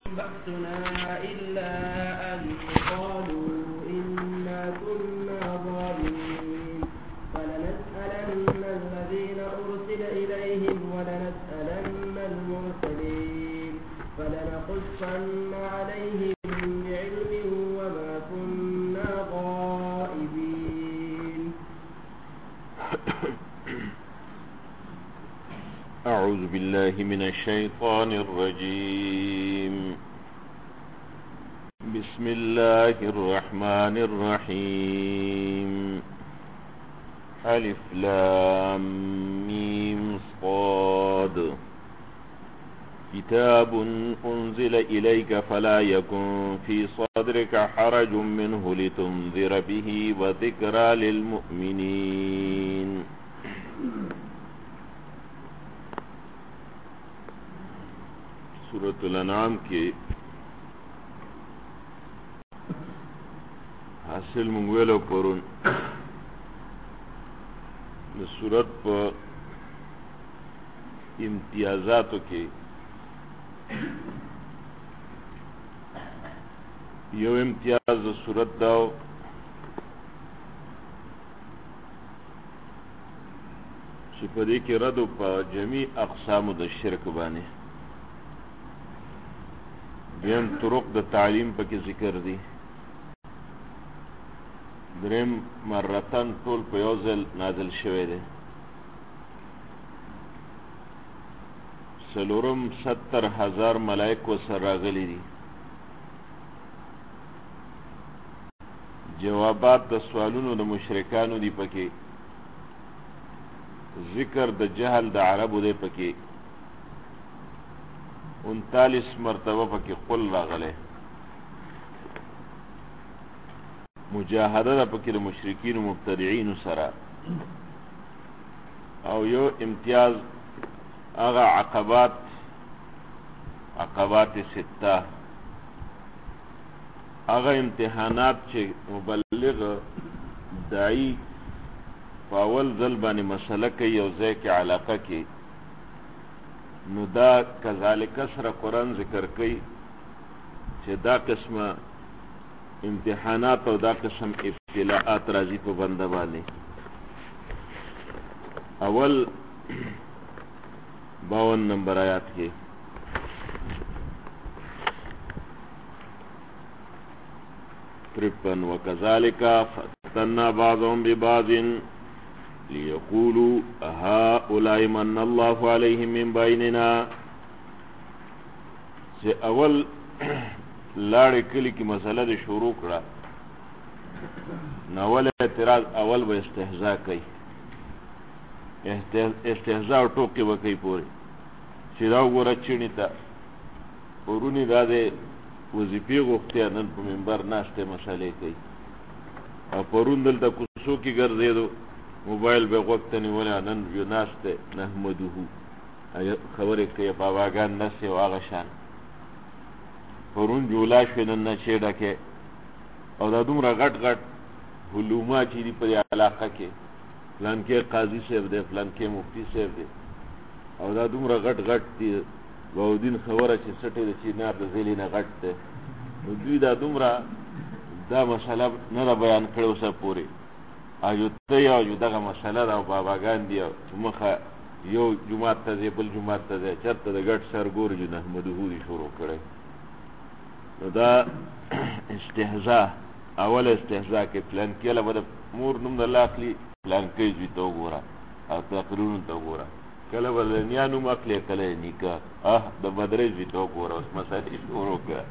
بأسنا إلا أن قالوا إنا كنا ظالمين فلنسألن الذين أرسل إليهم ولنسألن المرسلين فلنقصن عليهم بعلم وما كنا غائبين. أعوذ بالله من الشيطان الرجيم. بسم الله الرحمن الرحيم. ألف لام ميم صاد. كتاب أنزل إليك فلا يكن في صدرك حرج منه لتنذر به وذكرى للمؤمنين. سورة الانعام کے حاصل منگویلو پرون سورت پا امتیازاتو کے یو امتیاز سورت داو چپدے کے ردو پا جمیع اقسام دا شرک بانے. دیم طرق د تعلیم پکې ذکر دي. دریم مرتن ټول په یو ځل نازل شوی دی. څلورم 70,000 ملائک ورسره راغلي دي. جوابات د سوالونو د مشرکانو دي پکې. ذکر د جهل د عربو دی پکې. 39 مرتبه پکې قل راغله. مجاهده پکې د مشرکین و مبتدعين سره. او یو امتیاز هغه عقبات 6 هغه امتحانات چې مبلغ داعی فاول ځل باندې مسله کوي او ځای کې علاقه کوي نو دا کذالک سره قرآن ذکر کوي چې دا قسمه امتحانات او دا قسم ابتلاءات راځي په بنده باندې. اول 52 نمبر آیات کې ترپن وکذالک فتنا بعضهم ببعض ليقولوا هؤلاء من الله عليهم من بيننا. چې اول لاړې کلی کې مسله د شروع کړه نو اول اعتراض اول به استهزاء کوي. استهزاء او ټوکې به کوي پورې چې دا وګوره چیني ته پرونی دا د وظیفې غوښتې نن په منبر ناستې مسلې کوي او پرون دلته کوڅو کې ګرځېدو موبایل به غوږ ته نیولی نن یو ناست دی نحمده خبرې کوي باباګان نسې او هغه شان پرون جولا شوې نن نشې ډکې او دا دومره غټ غټ علوما چې دي په دې علاقه کې فلانکې قاضي صاحب دی فلانکې مفتي صاحب دی او دا دومره غټ غټ دي باودین خبره چې سټې د چینار د ځیلې نه غټ دی نو دوی دا دومره دا مسله نه ده بیان کړې اوسه پورې او ته یو دغه مسله ده او باباګان دي چې مخه یو جومات ته ځې بل جومات ته ځې چېرته د ګډ سر ګوري چې نحمده دي شروع کړی نو دا استهزاء اول استهزاء کې فلانکې له به د مور نوم د الله اخلي فلانکې زوی ته وګوره او تقریرونو ته وګوره کله به د نیا نوم اخلي کله یې نیکه د بدرۍ زوی ته وګوره اوس مسلې شروع کړه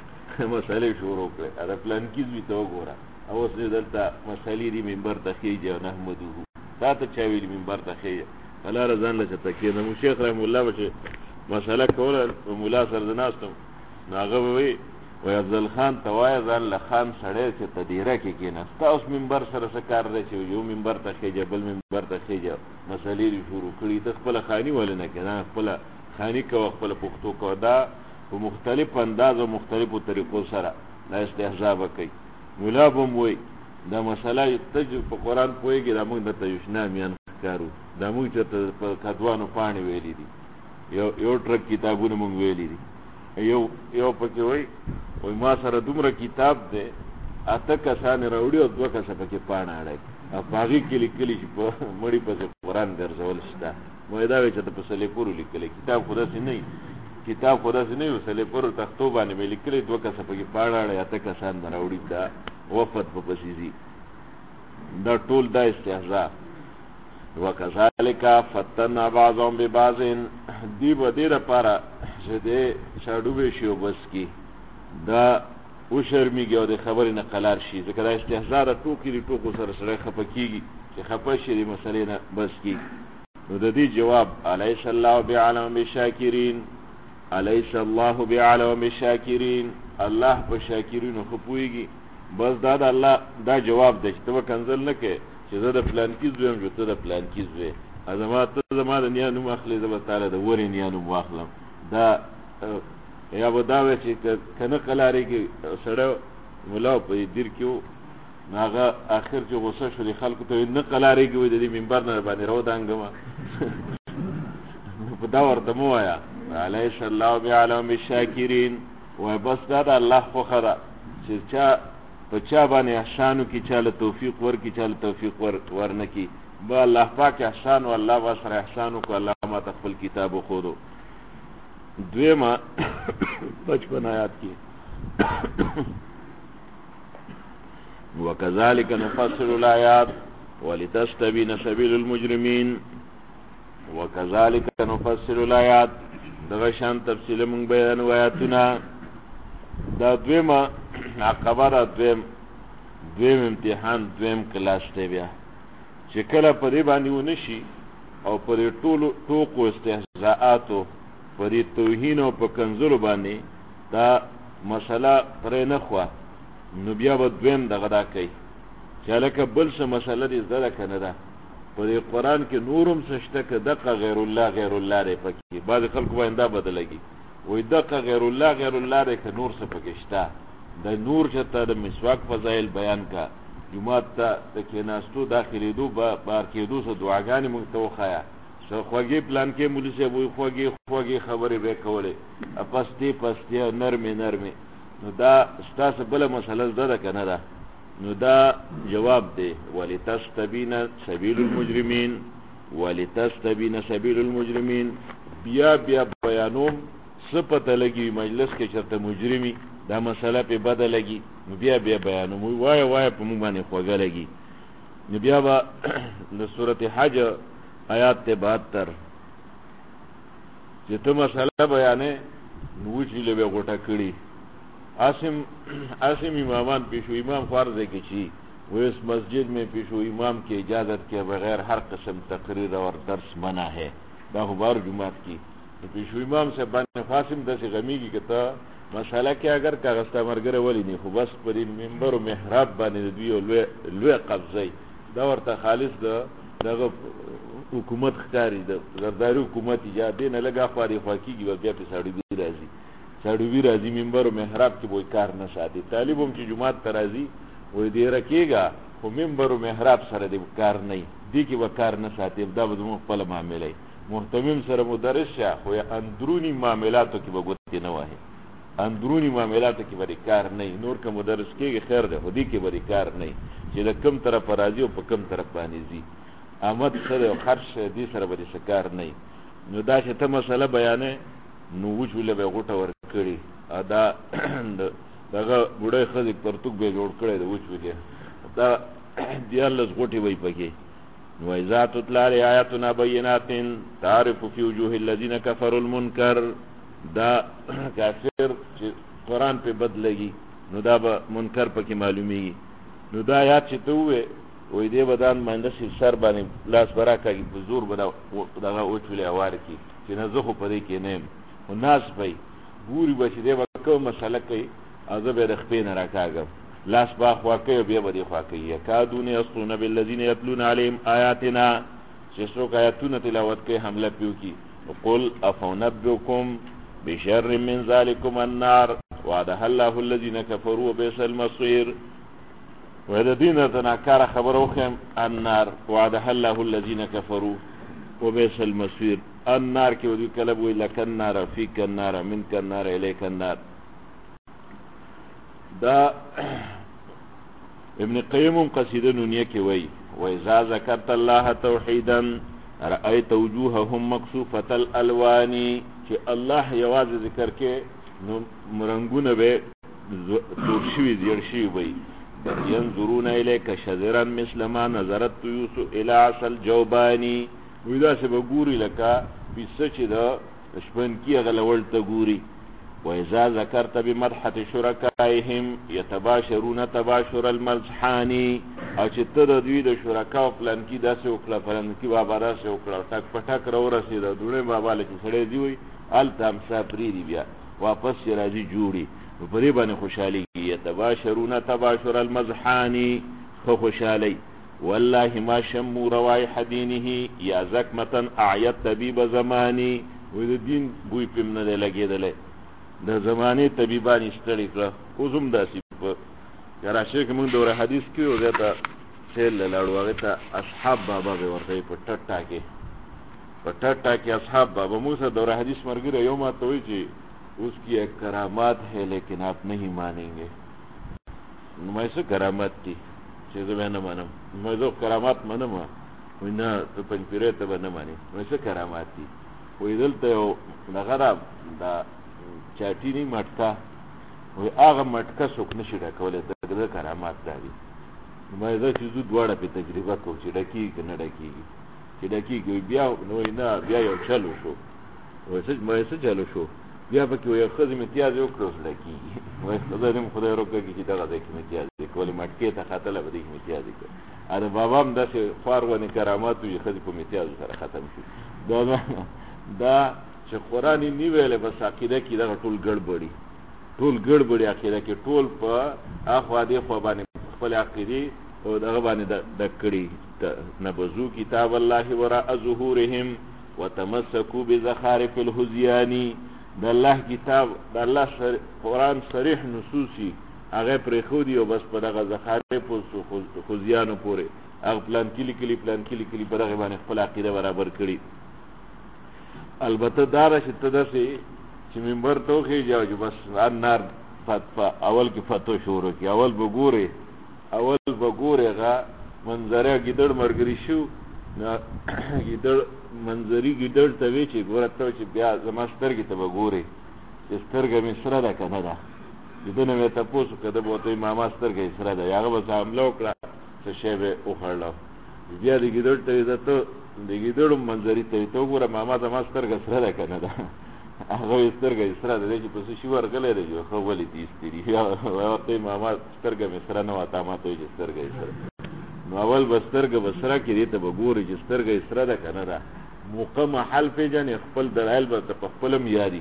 د فلانکي زوی ته وګوره او اوس دلته مسلې دي منبر ته خېږي او نحمده تا ته چا ویلي منبر ته خېږي په لاره ځان له چته کېدم شیخ رحم الله به چې مسله کوله ملا سره زه ناستم نو هغه به وایي وایي افضل خان ته وایه ځان له خان سړی چې ته دیره کې کېناست تا اوس منبر سره څه کار دی چې یو منبر ته خېږي بل منبر ته خېږي مسلې دې شروع کړي ته خپله خاني ولې نه کړې خپله خاني کوه خپله پښتو کوه دا په مختلف انداز او مختلفو طریقو سره دا استهزاء به کوي. مولا به هم وایي دا مسله ته په قرآن پوهېږي دا موږ درته یوشنا میان ښکارو دا موږ چېرته په کدوانو پاڼې ویلي دي یو ټرک کتابونه موږ ویلي دي یو پکې وای ما سره دومره کتاب دی اته کسانې راوړي او 2 کسه پکې پاڼه اړی او په هغې کې لیکلي چې په مړي پسې قرآن ګرځول شته. مو دا وایي چې ته په سلیپورو لیکلی کتاب خو داسې نه وي و سلیپورو تختو باندې مې لیکلی 2 کسه پکې پاڼه اړی اته کسان به راوړي دا وفد په پسې ځي. دا ټول دا استهزاء. وکذالک فتنا بعضهم ببعض دی به دې دپاره چې دی شاډوبې شي او بس کي دا وشرمېږي او د خبرې نه قلار شي، ځکه دا استهزاء د ټوکې د ټوکو سره سړی خفه کېږي چې خفه شي د مسلې نه بس کېږي. نو د دې جواب الیس الله بعلم بالشاکرین، الیس الله بعلم بالشاکرین، الله په شاکرینو ښه پوهېږي. بس دا د الله دا جواب دی چې ته به کنځل نه کوې چې زه د فلانکي زوی یم، ته د فلانکي زوی ته زما د نیا نوم اخلې، زه به تاله د ورې نیا نوم واخلم. دا یا به دا وی چې که نه قلارېږي سړی ملا په دیر کې و نو هغه آخر چې غصه شو د خلکو ته نه قلارېږي وایي د دې منبر نه باندې راودانګمه په دا ورته مه وایه الیس الله بعلم بالشاکرین. وایي بس دا د الله خوښه ده چې چا په چا باندې احسان وکړي، چا له توفیق ورکړي، چا له توفیق ورنه کړي. به الله پاک احسان و الله به سره احسان وکړو. الله ما ته خپل کتاب وښودو. دویمه 55 آیات کې وکذالک نفصل الآیات ولتستبین سبیل المجرمین. وکذالک نفصل الآیات دغه شان تفصیل مونږ بیانو آیاتونه. دا دویمه عقبه ده، دویم امتحان، دویم کلاس دی بیا چې کله په دې باندې ونه شي او په دې ټولو ټوکو استهزاءاتو په دې توهین او په کنځلو باندې دا مسله پرې نه خوه، نو بیا به دویم دغه دا کوي چې هلکه بل څه مسله دې زده ده که نه ده. په دې قرآن کې نورم څه شته که دقه غیر الله دی پکې. بعضې خلکو باندې دا بدلګي وایي دقه غیر الله دی که نور څه پکې شته. د نور چې ته د مسواک فضایل بیان کا، جومات ته د کېناستو داخلېدو بار کېدو څه دعاګانې مونږ ته وښایه. خوږې پلان کې مولي صاحب وایي خوږې خبرې به یې کولې پستې نرمې. نو دا ستاسو بله مسله زده ده که نه ده؟ نو دا جواب دی ولتستبین سبیل المجرمین. بیا بیانوم څه پته لګي مجلس کې چېرته مجرمي دا مسله پې بده لګي، نو بیا بیانوم وایه په مونږ باندې خوږه لګي. نو بیا به د صورت حج آیات 72 چې ته مسله بیانې نو وچیلې به غوټه کړي. عاصم امامان پیشو امام فرض ہے کہ چی وہ اس مسجد میں پیشو امام کی اجازت کے بغیر ہر قسم تقریر اور درس منع ہے. دا بار جماعت کی پیشو امام سے بان قاسم دس غمی کی کتا مسئلہ کہ اگر کاغذ مرگر ولی نہیں خو بس پر ممبر و محراب بانے دوی لوی قبضی دا ورته خالص دا حکومت خکاری دا زرداری حکومت ایجاد نه لگا خواری خواکیگی و بیا پی ساڑوی رازی ممبر و محراب کی بوئی کار نساتی. طالبم چی جماعت ترازی وی دی رکیگا خو ممبر و محراب سر دی کار نئی دی کی با کار نساتی. ابدا بدمو پل معاملی محتمم سر مدرس شا خوی اندرونی معاملاتو کی با گوتی نواهی، اندرونی معاملاتو کی بری کار نئی. نور که مدرس کیگی خیر ده خودی کی بری کار نئی چی ده کم طرف رازی و پا کم طرف بانیزی آمد سر و خرش دی سر بری سکار نئی. نو دا چه تا مسئله بیانه نو وچوله به غوټه ورکړي. دا دغه بوډۍ ښځې پرتوک به جوړ کړی د وچولې دا 14 غوټې وی پکې. نو اذا تتلى آیاتنا بینات تعرف فی وجوه الذین کفروا المنکر. دا کافر چې قرآن پې بد لګي نو دا به منکر پکې معلومیږي. نو دا آیات چې ته ووې وایي دې به دان مانده سر باندې لاس به راکاږي په زور به دغه وچولې هوار کړي چې نه زه خو په دې کې نه یم. و ناس بی گوری بچی دی با کو مسئله کئی ازا بی رخپی نراکاگم لاس با خواکی و بیا با دی خواکی یکادون یسطون باللذین یتلون علیم آیاتنا چسروک آیاتون تلاوت کئی حملہ پیو کی قل افونبکم بشر من ذالکم النار وعدها اللہ الذین کفروا بیس المصیر. وید دین تناکار خبر اوخیم النار وعدها اللہ الذین کفروا وبیس المصیر. النار کې ودی کله وی لک النار فیک النار منک النار الیک النار. دا ابن قیم قصیده نونیه کې وی وإذا ذکرت الله توحیدا رأيت وجوههم مكسوفة الالوان، چې الله یواز ذکر کې نو مرنګونه به تور شوي زیړ شوي وي. ينظرون الیک شذرا مثل ما نظرت طیوس الى عسل جوبانی، وی داسې به ګوري لکه پیسه چې د شپنکي هغه لول ته ګوري. وإذا ذکرت بمدحة شرکائهم یتباشرون تباشر المزحان، او چې ته د دوی د شرکاو پلانکي داسې وکړه پلانکي بابا داسې وکړه ټک په ټک راورسېده دوړې بابا له چې سړی دی وي هلته همسا پرېږدي بیا واپس چې راځي جوړي نو په دې باندې خوشحالېږي. یتباشرون تباشر المزحان، ښه خوشحالۍ. والله ما شموا روائح دینه یا زکمة اعیت طبیب زمانی، وی د دین بوی پې م نه دی لګېدلی، د زمانې طبیبان یې ستړي کړه. اوس هم داسې په کراچۍ کې مونږ دوره حدیث کې و هغې ته سیل له لاړو هغې ته اصحاب بابا به ورته په ټټا کې په ټټا کې اصحاب بابا مونږ سره دوره حدیث ملګری یو ما ته وایي چې اس کی ایک کرامات ہے لیکن آپ نہیں مانیں گے. نو ما څه کرامات دي چې زه به نه منم؟ ما زه کرامات منم. وایي نه ته پنجپیرۍ ته به نه منې. نو څه کرامات دي؟ وایي دلته یو دغه دا چاټیني مټکه، وایي هغه مټکه څوک نه شي ډکولی، د کرامات دا دي. ما زه چې زه دواړه پې تجربه کوو چې ډکېږي که نه ډکېږي. چې ډکېږي بیا نو وایي نه بیا یو چل وشو. وایي څه چل وشو؟ بیا پکې وایي ښځې امتیاز وکړه اوس ډکېږي. وایي خدای دې خدای روکړه چې دغه ځای کې امتیاز وکړي، ولې مټکې ته ختله به دې کې امتیاز وکړه. د بابا هم داسې خوار ونې کرامات وي ښځې په امتیازو سره ختم شي. دا چې قرآن یې نه ویلی بس عقیده کې دغه ټول ګډبړي عقیده کې ټول په اخوا دې خوا باندې خپل عقیدې او دغه باندې ډک کړي. نبذو کتاب الله وراء ظهورهم وتمسکوا بزخارف الهذیان، د الله کتاب د الله قرآن صریح نصوصي هغه پرېښودي او بس په دغه زخارف هذیانو پورې هغه پلان کې لیکلي په دغه باندې خپل عقیده برابر کړي. البته دا ده چې ته داسې چې منبر ته وخېږي او چې بس النار اول کې فتو شروع کړي، اول به ګورې هغه منظره ګیدړ مرګري شو ګیدړ منظري ګیدړ ته وی چې ګوره ته چې بیا زما سترګې ته به ګورې چې سترګه مې سره ده که نه ده. د ده نه مې تپوس وکړه، ده به ورته وایي ماما سترګه یې سره ده. هغه به څه حمله وکړه څه شی به یې وخوړله. بیا د ګیدړ ته وایي ته د ګیدړو منظري ته وایي ته وګوره ماما زما سترګه سره ده که نه ده. هغه وایي سترګه یې سره ده. دی چې په څه شي ورغلی دی چې ښه ولې دې ایستې دي. ورته وایي ماما سترګه مې سره نه وه، تا ما ته وایي چې سترګه یې سره. نو اول به سترګه به سره کړي، دې ته به ګوري چې سترګه یې سره ده که نه ده. موقع محل پېژنې، خپل دلایل به ته په خپله هم یادي،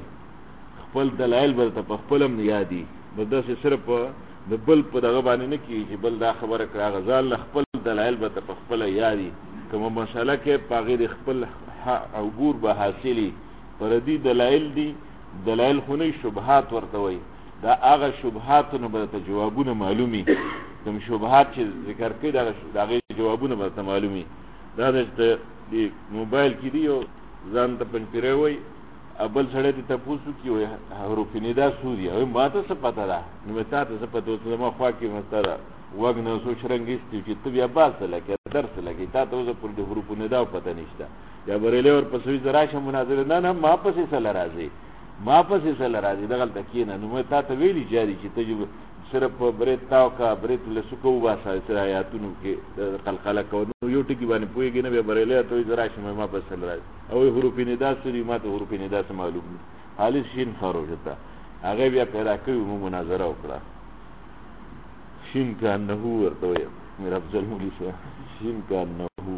بس داسې صرف د بل په دغه باندې نه کېږي چې بل دا خبره کړه هغه ځان له خپل دلایل به ته په خپله یادي. کومه مسله کې په هغې د خپل عبور به حاصلي. پردي دلایل دي، دلایل خو نه شبهات ورته وایي. دا هغه شبهاتو نه به ته جوابونه معلومي، کوم شبهات چې ذکر کړي د هغې جوابونه به ته معلومي. دا د موبایل کې دي یو ځان ته پنجپیرۍ وایي، بل سړی ته تپوس وکړي وایي حروف ندا څو دي؟ وایي ما ته څه پته ده؟ نو مې تا ته څه پته وه؟ زما خوا کې مسته ده وږ نه څو شرنګ ایستي چې ته بیا باز څه لکې درس څه لکې، تا ته اوسه پورې د حروف نداو پته نشته. یا بریلی ورپسې وي زه راشم مناظرې، نه ما پسې څه له راځې دغلته کښېنه. نو مې تا ته ویلي جاري چې ته صرف په برید تاو کا برید له سوکه وباسه سره آیاتونو کې قلقله کوه. نو یو ټکي باندې پوهېږي نه، بیا بریلی ته وایي زه راشم ما پسې څه له راځي. او وایي حروف ندا څه دي؟ ما ته حروف ندا څه معلوم دي. خالص شین خروج ته هغې بیا پیدا کړي مو مناظره وکړه. شین که انهو ورته وایي میر افضل مولي صاحب، شین که انهو.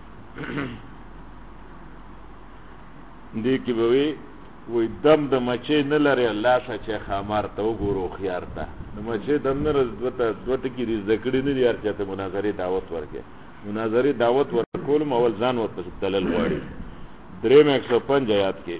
دې کې به وایي دم د مچۍ نه لرې لاسه چې خامار ته وګورو هوښیار ته. د مچۍ دم نه دوه ټکي دې زده کړي نه دي هر چا ته مناظرې دعوت ورکړې. مناظرې دعوت ورکول م اول ځان ورته تلل غواړي. 105 آیات کې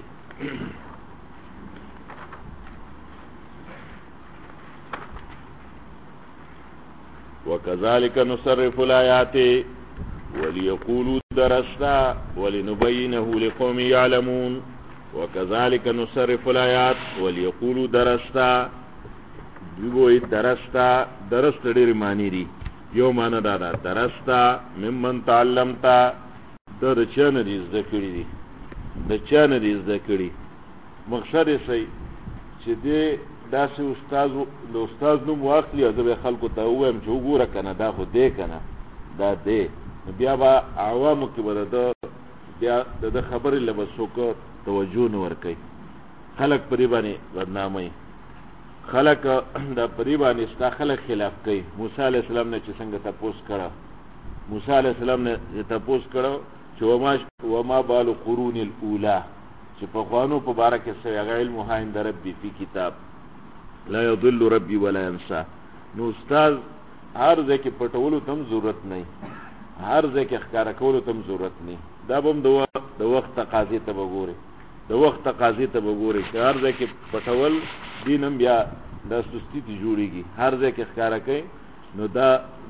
وَكَذَلِكَ نُصَرِّفُ الْآيَاتِ وليقولوا درسنا ولنبينه لقوم يعلمون وكذلك نصرف الآيات وليقولوا درستا دوی درستا درست ډېر معنی دي یو معنی دا ده درستا ممن تعلمتا د چا نه دي زده کړي دي د چا نه دي زده کړي مقصد یې صحیح چې دې داسې د استاد نوم واخلي او زه به خلکو ته ووایم چې وګوره که نه دا خو دی که نه دا دی بیا به عوامو کې به بیا د خبرې له به څوک توجه نه ورکوي خلک پرې باندې بدناموي خلک دا پرې باندې ستا خلک خلاف کوي موسی علیه السلام نه چې څنګه تپوس کړه موسی علیه السلام نه تپوس کړه چې وما بال قرون الاولی چې پخوانو په باره کې څه هغه علمها عند ربي فی کتاب لا یضل ربي ولا ینسى نو استاد هر ځای کې پټولو ته هم ضرورت نه هر ځای کې ښکاره کولو ته هم ضرورت نه دا به هم د وخت تقاضې ته به ګورې د وخت تقاضې ته به ګورې چې هر ځای کې پټول دین هم بیا دا سستی ته جوړېږي هر ځای کې ښکاره کوي نو دا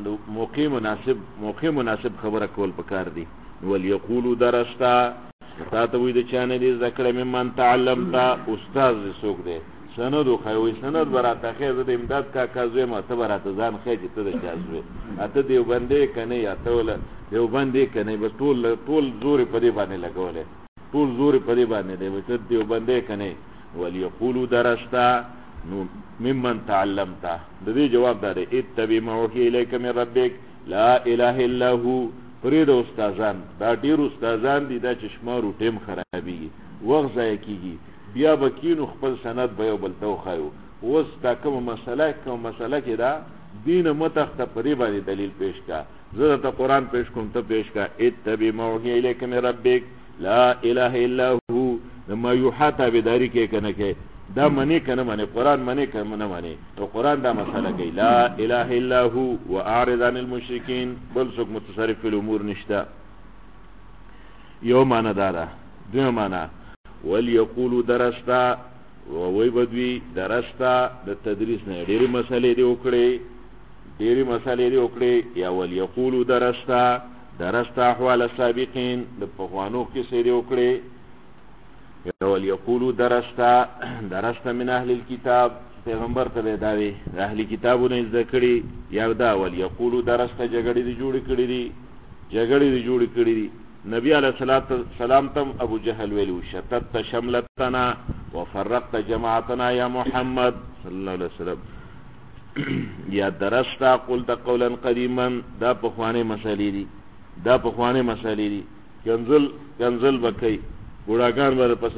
موقع مناسب خبره کول پکار دي وليقولوا درستا تا ته وایي د چا نه دي زده کړی ممن تعلمتا استاد دې څوک دی سند وښایي سند به راته ښیي زه د امداد کاکا زوی یم ته به راته ځان ښیي چې ته د چا زوی ته دیوبندی که نه یا ته دیوبند یې که نه بس ټول زور یې په دې باندې لګولی ټول زور یې په دې باندې دی ته دیوبندی یې که نه وليقولوا درستا نو ممن تعلمتا د دې جواب دا دی اتبع ما اوحي الیک من ربک لا اله الا هو پرې د استادان دا ډېر استادان دي دا چې شمارو ټیم خرابېږي وخت ضایع کېږي بیا به کینو خپل سند به یو بل ته وښایو اوس دا کومه مسله کې دا دین متخته پرې باندې دلیل پیش کا زه درته قرآن پیش کوم ته پیش کا اتبع ما اوحي الیک من ربک لا اله الا هو ما یوحا تابعداري کې که نه کې دا منی که نه منی قرآن منی که نه منی تو قرآن دا مسئله کوي لا اله الا هو واعرض عن المشرکین بل څوک متصرف فی الامور نشته یو معنی دا ده دویم معنی وليقولوا درستا ووی بدوی درستا د تدریس نه ډېرې مسئلې دې وکړې یا وليقولوا درستا احوال السابقین د پخوانو کیسې دې وکړې وليقولوا درستا من اهل الكتاب پیغمبر ته دا وی اهل کتابونه زده کړي یا دا وليقولوا درستا جګړې دي جوړې کړي دي نبی علیہ السلام تم ابو جهل ویلو شتت شملتنا وفرقت جماعتنا یا محمد صلی الله علیه وسلم یا درستا قلت قولا قدیما دا پخوانه مسئلې دي کنزل بکای بوډاګان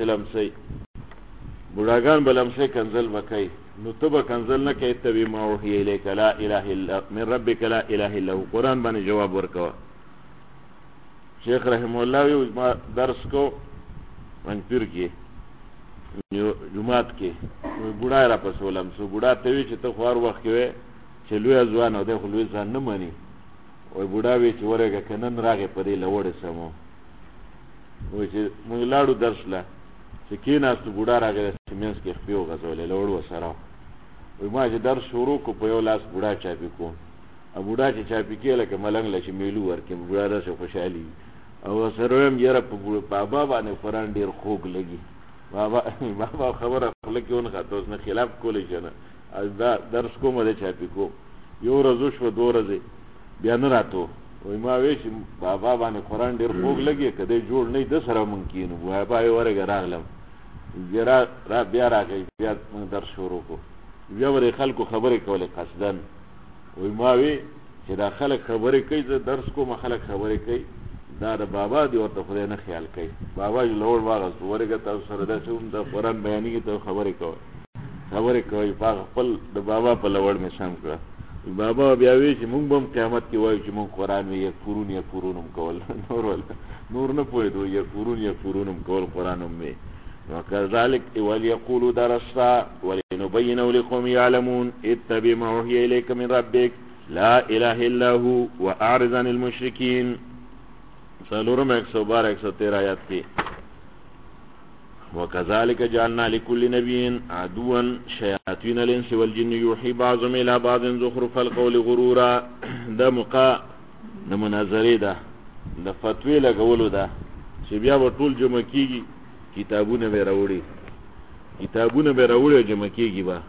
به لمسي کنزل بکای نو ته به کنزل نه کوي اتبع ما اوحي الیک لا اله الا من ربک لا اله الا هو قرآن باندې جواب ورکوه شیخ رحم الله ما درس کو منپیر کې جمعات کې بوډا را پسولم سو بوډا ته وی چې ته خوار وخت کې چې لوی ځوان او د لوی ځان نه مانی وای بوډا وی چې ورګه کنن راغې پرې لوړې سمو وای چې موږ لاړو درس لا چې کیناست بوډا راغی چې مېس کې خپیو غزولې لوړ وسره وای ما چې درس شروع کو په یو لاس بوډا چاپی کو ا بوډا چې چاپی کې لکه ملنګ لشي میلو ورکې بوډا راشه خوشحالي او سره هم یاره په بابا باندې قرآن ډېر خوږ لګي بابا خبره خوله کې ونښته اوس نه خلاف کولی چې نه دا درس کومه دی چاپی کو یو ورځ وشوه 2 ورځې بیا نه راتو وای ما وی چې بابا باندې قرآن ډېر خوږ لګي که دی جوړ نه د سره مونږ کینو بابا یې ورګه راغلم بیا راغی بیا مونږ درس شروع کو بیا به د خلکو خبرې کولې قصدن وای ما وی چې دا خلک خبرې کوي زه درس کوم خلک خبرې کوي دا د بابا دی ورته خدای نه خیال کوي بابا یې لوړ واغست ورګه تاسو سره داسې هم د قرآن بیانېږي ته خبرې کوي په خپل د بابا په لوړ مې سم کړه بابا بیا وی چې مونږ به هم قیامت کې وایو چې مونږ قرآن وی یکفرون هم کول نور نه پوهېدو یکفرون هم کول قرآن هم وی وكذلك وليقولوا درستا ولنبينه لقوم يعلمون اتبع ما اوحي اليك من ربك لا اله الا هو واعرض عن المشركين سالورم 112-113 آیات کی وكذلك جعلنا لكل نبي عدوا شياطين الانس والجن يوحي بعضهم الى بعض زخرف القول غرورا دا مقا د مناظره ده د فتوی لګولو ده چې بیا به ټول جمع کېږي کتابونه به راوړي جمع کېږي به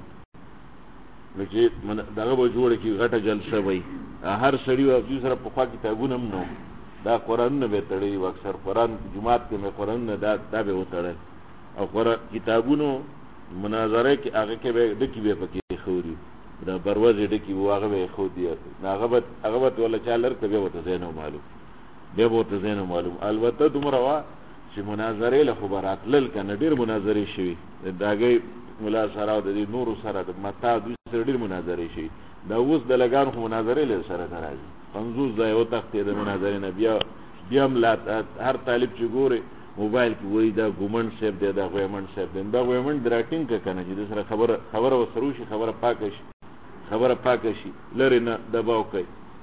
نو چې دغه به جوړه کړي غټه جلسه به هر سړي و سره پخوا کتابونه هم نو دا قرآنونه به تړلي و اکثر قرآن جماعت کې مې قرآنونه دا به وتړل او کتابونو مناظره کې هغه کې به ډکي به پکې خوري دا بروازې ډکي و هغه به خودي هغه به ولا چا لر ته به وته زینو معلوم البته دومره وا چې مناظره له خبرات لل کنه ډیر مناظره شوي داګي مولا سره او د نورو سره د متا دوی سره ډیر مناظره شي دا اوس د لګان خو مناظره له سره راځي 50 ځای او تختې د مناظره نه بیا ملات هر طالب چې ګوري موبایل کې وای دا ګومن صاحب دی دا غویمن صاحب دی دا غویمن دراتین کنه چې د سره خبره وسرو شي خبره پاکه شي لری نه دباو کوي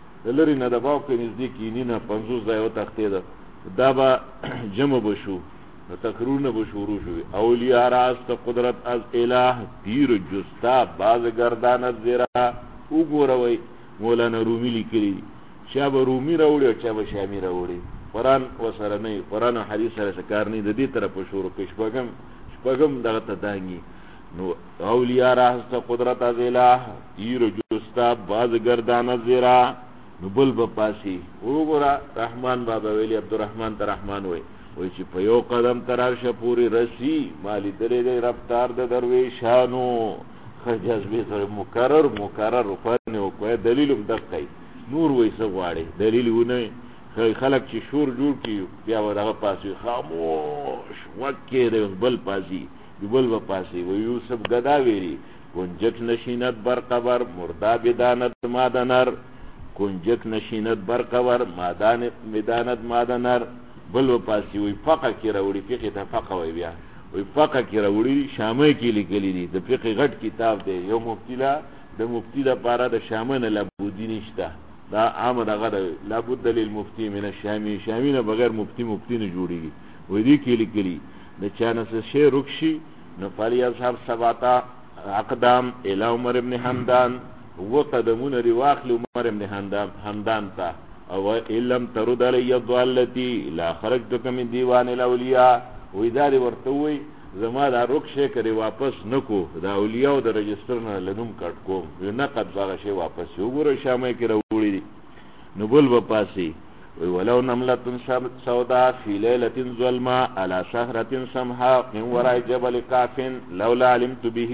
نزدیک نه 50 ځای او تختې دا با جمع بشو تقرون بشورو شوی اولیاء راست قدرت از الہ پیر جستا باز گردانت زیرا وګوروي مولانا رومی لیکلی چا به رومی راوړي او چا به شامی راوړي قرآن وسره نه قرآن او حدیث سره کار نه د دې طرف شروع کې شپږم دغه تدانګي نو اولیاء راست قدرت از الہ پیر جستا باز گردانت زیرا نو بل بپاسی وګورا رحمان بابا ویلی عبدالرحمن ته رحمان وای چې په یو قدم ترارشه پوری رسی مالی درې رفتار د درویشانو خجذبه سره مکرر فن او کوی دلیل دقی نور وای څه غواړي دلیل ونه خلک چې شور جوړ کی بیا ورغه پاسی خاموش وکې بل پاسی وای یوسف غدا ویری گنجک نشینت بر قبر مردا بدانت مادنر کنجک نشینت برقور مدانت مادنر بل و پاسی وی فقه کی راوڑی فقه تا فقه وی بیا وی فقه کی راوڑی شامه کی لکلی دی دا فقه غٹ کتاب دی یو مفتی دا پارا دا شامه لابودی نشتا دا عام دا غدا لابود للمفتی من شامی نا بغیر مفتی نجوڑی گی وی دی کی لکلی دا چانس شی رکشی نفالی اصحاب سباتا اقدام الى عمر ابن حمدان وقدمون رواخل عمر ابن حمدان تا او علم ترد علی الضالتی لا خرجتک من دیوان الاولیاء و اداری ورتوی زما دا رکشه کری واپس نکو دا اولیاء دا رجستر نه لنوم کټ کوم یو نقد باغ شی واپس یو ګور شامه کی راوړي نو بل وپاسی ولو نملة سوداء في ليلة ظلماء على شهرة سمحاء من وراء جبل قاف لولا علمت به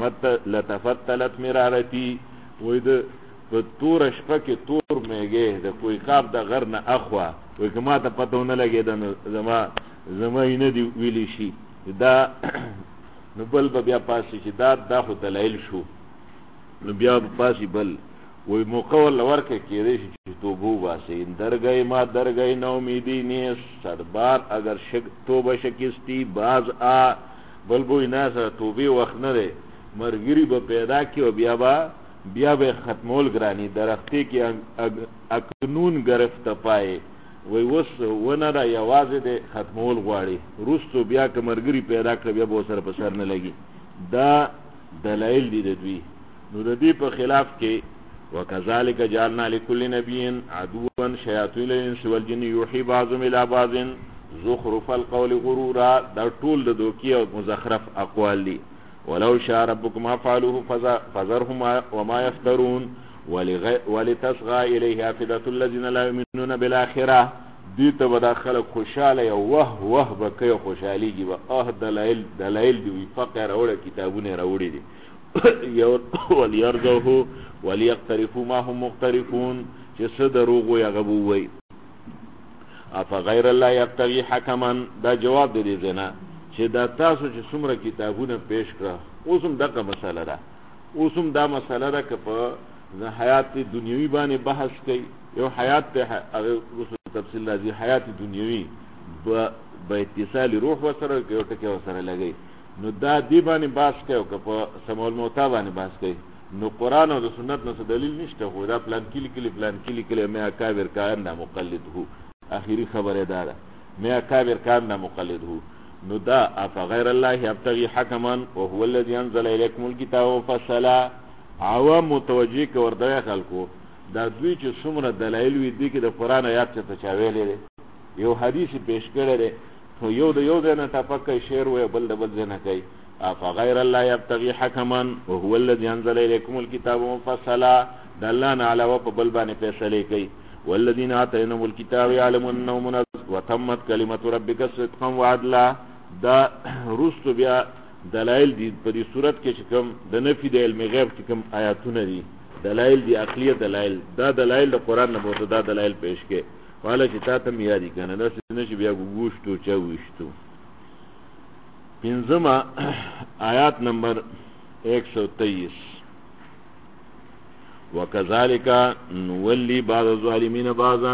لتفتلت مرارتي وای د په تور شپه کې تور میګه د کوئی قاب د غر نه اخوا وای کما ته پته نه لګی د زما نه دی ویلی شي دا نو بل بیا پاسې چې دا خو دلایل شو نو بیا پاسې بل وای مقول ورکه کېږي چې توبو واسه درګای ما درګای نو امیدی نه سربار اگر توبه شکستی باز بل بو نه سره توبه وخت نه دی مرګری به پیدا کی او بیا به ختمول گرانی درختی کی اکنون گرفت پائے وی وس ونه را یوازې د ختمول غواړي روستو بیا که مرګری پیدا کړ بیا به سره په سر نه لګي دا دلایل دي د دوی نو د دې په خلاف کې وکذالک جعلنا لكل نبي عدوا شياطين الانس والجن يوحي بعضهم الى بعض زخرف القول غرورا دا ټول د دوکي او مزخرف اقوال دي ولو شاء ربكم ما فعلوه فذرهم وما يفترون ولتصغى اليه افئدة الذين لا يؤمنون بالاخره دي ته بداخله خوشاله او وه بکې خوشاليږي دلایل دی فقره او کتابونه راوړي دي وليرجوه وليقترفوا ما هم مقترفون چې صدروغ یا غبوي افغیر الله يبتغي حكما دا جواب دی زنه چې دا تاسو چې څومره کتابونه پیش کړه اوسم دغه مسله ده که په حیات دنیوي باندې بحث کوي یو حیات ته تفصیل لازم حیات دنیوي با اتصال روح وسره یو ټکی وسره لګي نو دا دی باندې بحث کوي او که په سمول موتا باندې بحث کوي نو قرآن او سنت نو دلیل نشته خو دا پلان کلی مې اکابر کان نه مقلد هو اخیری خبره ده مې اکابر کان نه مقلد هو نو دا افغیر الله یبتغي حکما وهو الذي انزل اليكم الكتاب فصلا عوام متوجه کور د خلکو دا دوی چې څومره دلایل وي دي کې د قرآن آیات څخه چا ویلې دی یو حدیث پیش کړی دی نو یو د یو ځای نه ټپکه شعر وایي بل د بل ځای نه کوي افغیر الله یبتغي حکما وهو الذي انزل الیکم الکتاب مفصلا د الله نه علاوه په بل باندې فیصلې کوي والذین آتیناهم الکتاب یعلمون انه منزل وتمت کلمة ربک صدقا وعدلا دا رستو بیا دلائل دی په دې صورت کې چې کوم د نفي د علم غیب چې کوم آیاتونه دي دلائل دی عقلیه دلائل دا دلائل د قرآن نه بوته دا دلائل پیش کې والا چې تا ته یادی کنه دا څنګه چې بیا ګوشتو چا وشتو پنځمه آیات نمبر 123 وکذالک نولی بعض الظالمین بعضا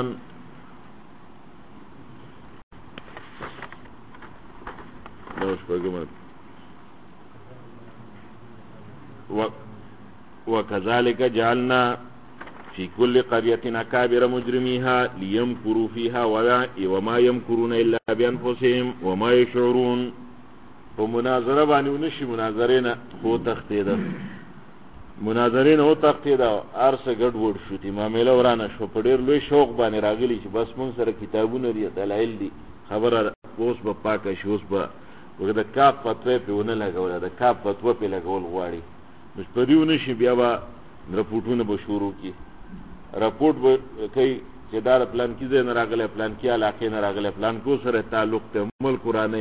وكذلك جعلنا في كل قرية أكابر مجرميها ليمكروا فيها وما يمكرون إلا بأنفسهم وما يشعرون ومناظرة باني ونشي مناظرين هو تختيدا مناظرين هو تختيدا ارسه ګډ وډ شو تی معاملې ورانه شو په ډېر لوی شوق باندې راغلی چې بس مون سره کتابونه دي دلایل دي خبره اوس په پاکه شو اوس په وګړه کاپ فتوی په ونه لګول دا کاپ فتوی په لګول غواړي مش پریونه شي بیا به رپورټونه به شروع کی رپورټ به کوي چې دا پلان کې نه راغله پلان کې علاقې نه راغله پلان کو سره تعلق ته ملک قرآن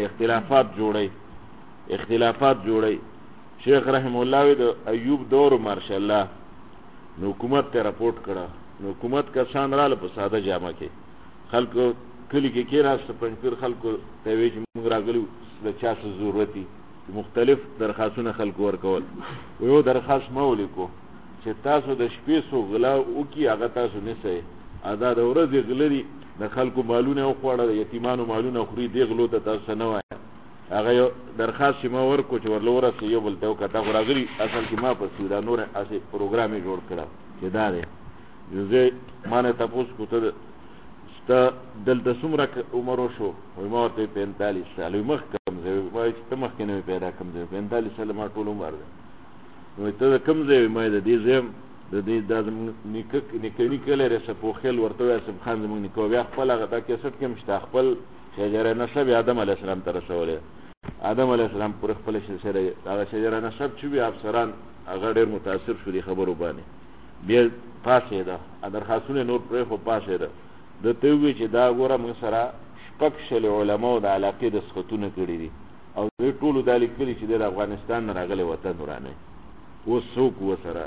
اختلافات جوړي شیخ رحم الله د ایوب دور ماشاء الله نو حکومت ته رپورټ کړه نو حکومت کسان رااله په ساده جامه کې خلکو کلی کې راست پنځپیر خلکو ته وی چې موږ راغلو د چا څه ضرورت دي مختلف درخواستونه خلکو ورکول و یو درخواست مولي کو چې تاسو د شپې سو غلا وکي هغه تاسو نه سي ادا د ورځې غلري د خلکو مالونه خوړل یتیمانو مالونه خوري دی غلو ته تاسو نه وای هغه درخواست ما ورکو چې ورلوره سي یو بل ته کته غراغري اصل کې ما په سودا نور اسې پروګرامي جوړ کړم چې دا دی زه مانه تاسو کو ته ستا دلته څومره عمر شو وای ما ورته 45 سال مخ کم زه وای چې ته مخ کې نه پیدا کم زه 45 سال ما ټول عمر نو ته کم زه ما د دې زم د دې د نیکه کله رسه په خل ورته سب خان زمونږ نیکو بیا خپل هغه تا کې سټ کې مشته خپل شجره نسب آدم علی السلام ته رسوله آدم علی السلام پر خپل سره هغه شجره نسب چې بیا افسران هغه ډېر متاثر شو دي خبرو باندې بیا پاسه ده درخواستونه نور پر خو پاسه ده د ته وی چې دا ګوره موږ سره شپږ شل علماء د علاقې د سختونه کړی دي او دوی ټول د لیکلي چې د افغانستان نه راغلي وطن ورانه و څوک و سره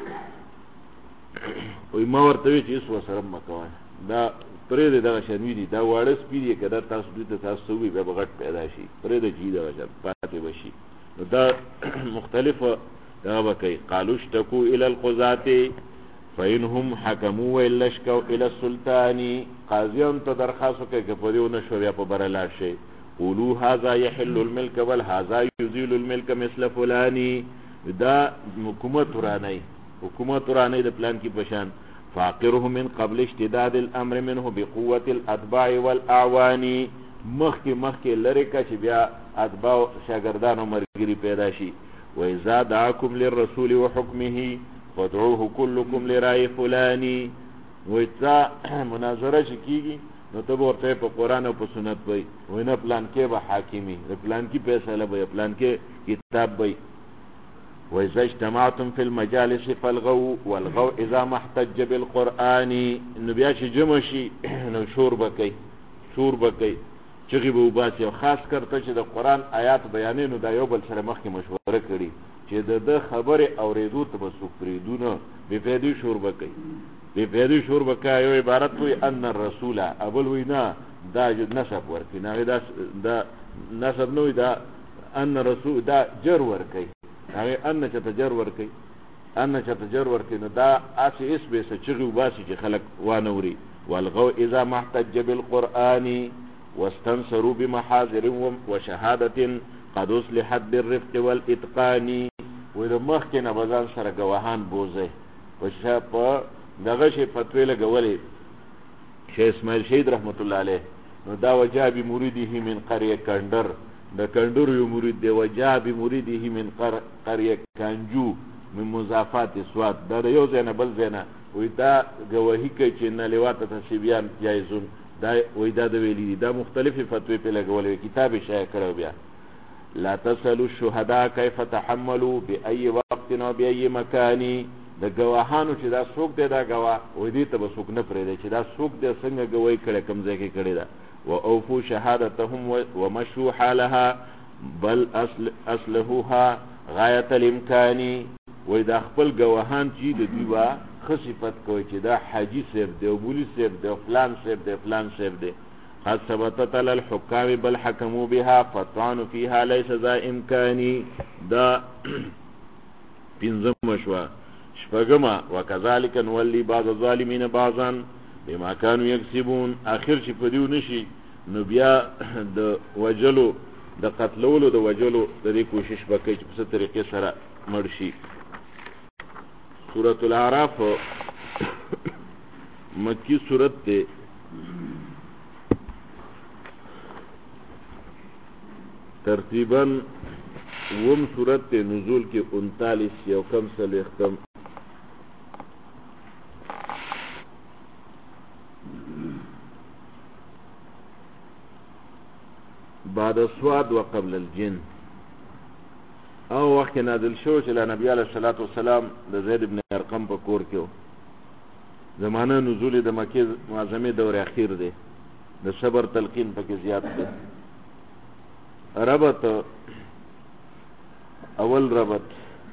وای ما ورته وی چې اوس سره مکوای دا پرې دغه شنوی دي دا واړه سپیری کده تاسو دوی ته تاسو وی به غټ پیدا شي پرې د جی دا وجه پاتې وشي نو دا مختلفه دا وکي قالو اشتكوا الى القضاه فإنهم حكموا إلا شكوا إلى السلطان قاضيان تدرخواستو کې کپدیونه شو بیا په برلا شي قولوا هذا يحل الملك بل هذا يزيل الملك مثل فلاني دا حکومت رانی د پلان کی پشان فاقره من قبل اشتداد الامر منه بقوة الاتباع والاعوان مخی لرکا چې بیا اتباع شاگردان و مرگری پیدا شي وإذا دعاكم للرسول وحكمه فدعوه كلكم لرأي فلاني وإذا مناظره کیږي نو ته ورته په قرآن او په سنت وای وینه پلان کې به حاکمی پلان کې فیصله به پلان کې کتاب وای وإذا اجتمعتم في المجالس فالغوا والغوا إذا ما احتج بالقرآن إنه بياشي جمشي نو شور بكي چغي به وباسي او خاص کرته چې د قرآن آیات بیانینو دا یو بل سره مخکې مشوره کړي چې د خبره اوریدو ته بسوک پریدونه بے فیدی شور بکای یو عبارت کوي ان الرسول ابل وینا دا نسب ورکی نه دا نسب نو دا ان رسول دا جر ورکی هغه ان چې تجر ورکی نو دا اسی اس به چغي وباسي چې خلق وانوري والغو اذا ما احتج بالقرآن واستنصروا بمحاضر وشهادة قد اصلحت بالرفق والاتقان وإذا مخکنا بزان سره گواهان بوزه په دغه شی فتوی لګولې شیخ اسماعیل شهید رحمت الله علیه نو دا وجاب مریده من قريه کندر د کندر یو مرید دی وجاب مریده من قريه کانجو من مضافات سواد دا یو زنه بل زنه وی دا گواهی کوي چې نه لواط تصیبیان جایزون دا وی دا د ویلي دي دا مختلفې فتوی په لګولې کتاب شایع کړو بیا لا تسألوا الشهداء كيف تحملوا بأي وقت و بأي مكان د گواهانو چې دا څوک دی دا گواه وی دې ته به څوک نه پرېږدي چې دا څوک دی څنګه گواهی کړې کوم ځای کې کړې ده واوفوا شهادتهم ومشوا حالها بل اصلحوها غایة الامکان وی دا خپل گواهان چې د دوی به ښه صفت کوي چې دا حاجي صاحب دی او مولي صاحب دی او فلان صاحب دی فلان صاحب دی قد ثبتت على الحكام بل حكموا بها فالطعن فيها ليس ذا امکانی دا پنځم شوه شپږمه وكذلك نولي بعض الظالمين بعضا بما كانوا يكسبون اخر چې په دیو نشي نو بیا د وجلو د قتلولو د وجلو د دې کوشش وکړي چې په څه طریقې سره مړ شي سورۃ الاعراف مکی سورۃ ده ترتیباً وم سورۃ نزول کې 39 یو کم سلیختم بعد السواد وقبل الجن او وقت نازل شو چې نبی علیہ الصلوۃ والسلام د زید ابن ارقم په کور کې زمانه نزول د مکه معظمه دور اخیر دی د صبر تلقین پکې زیات دی ربط اول ربط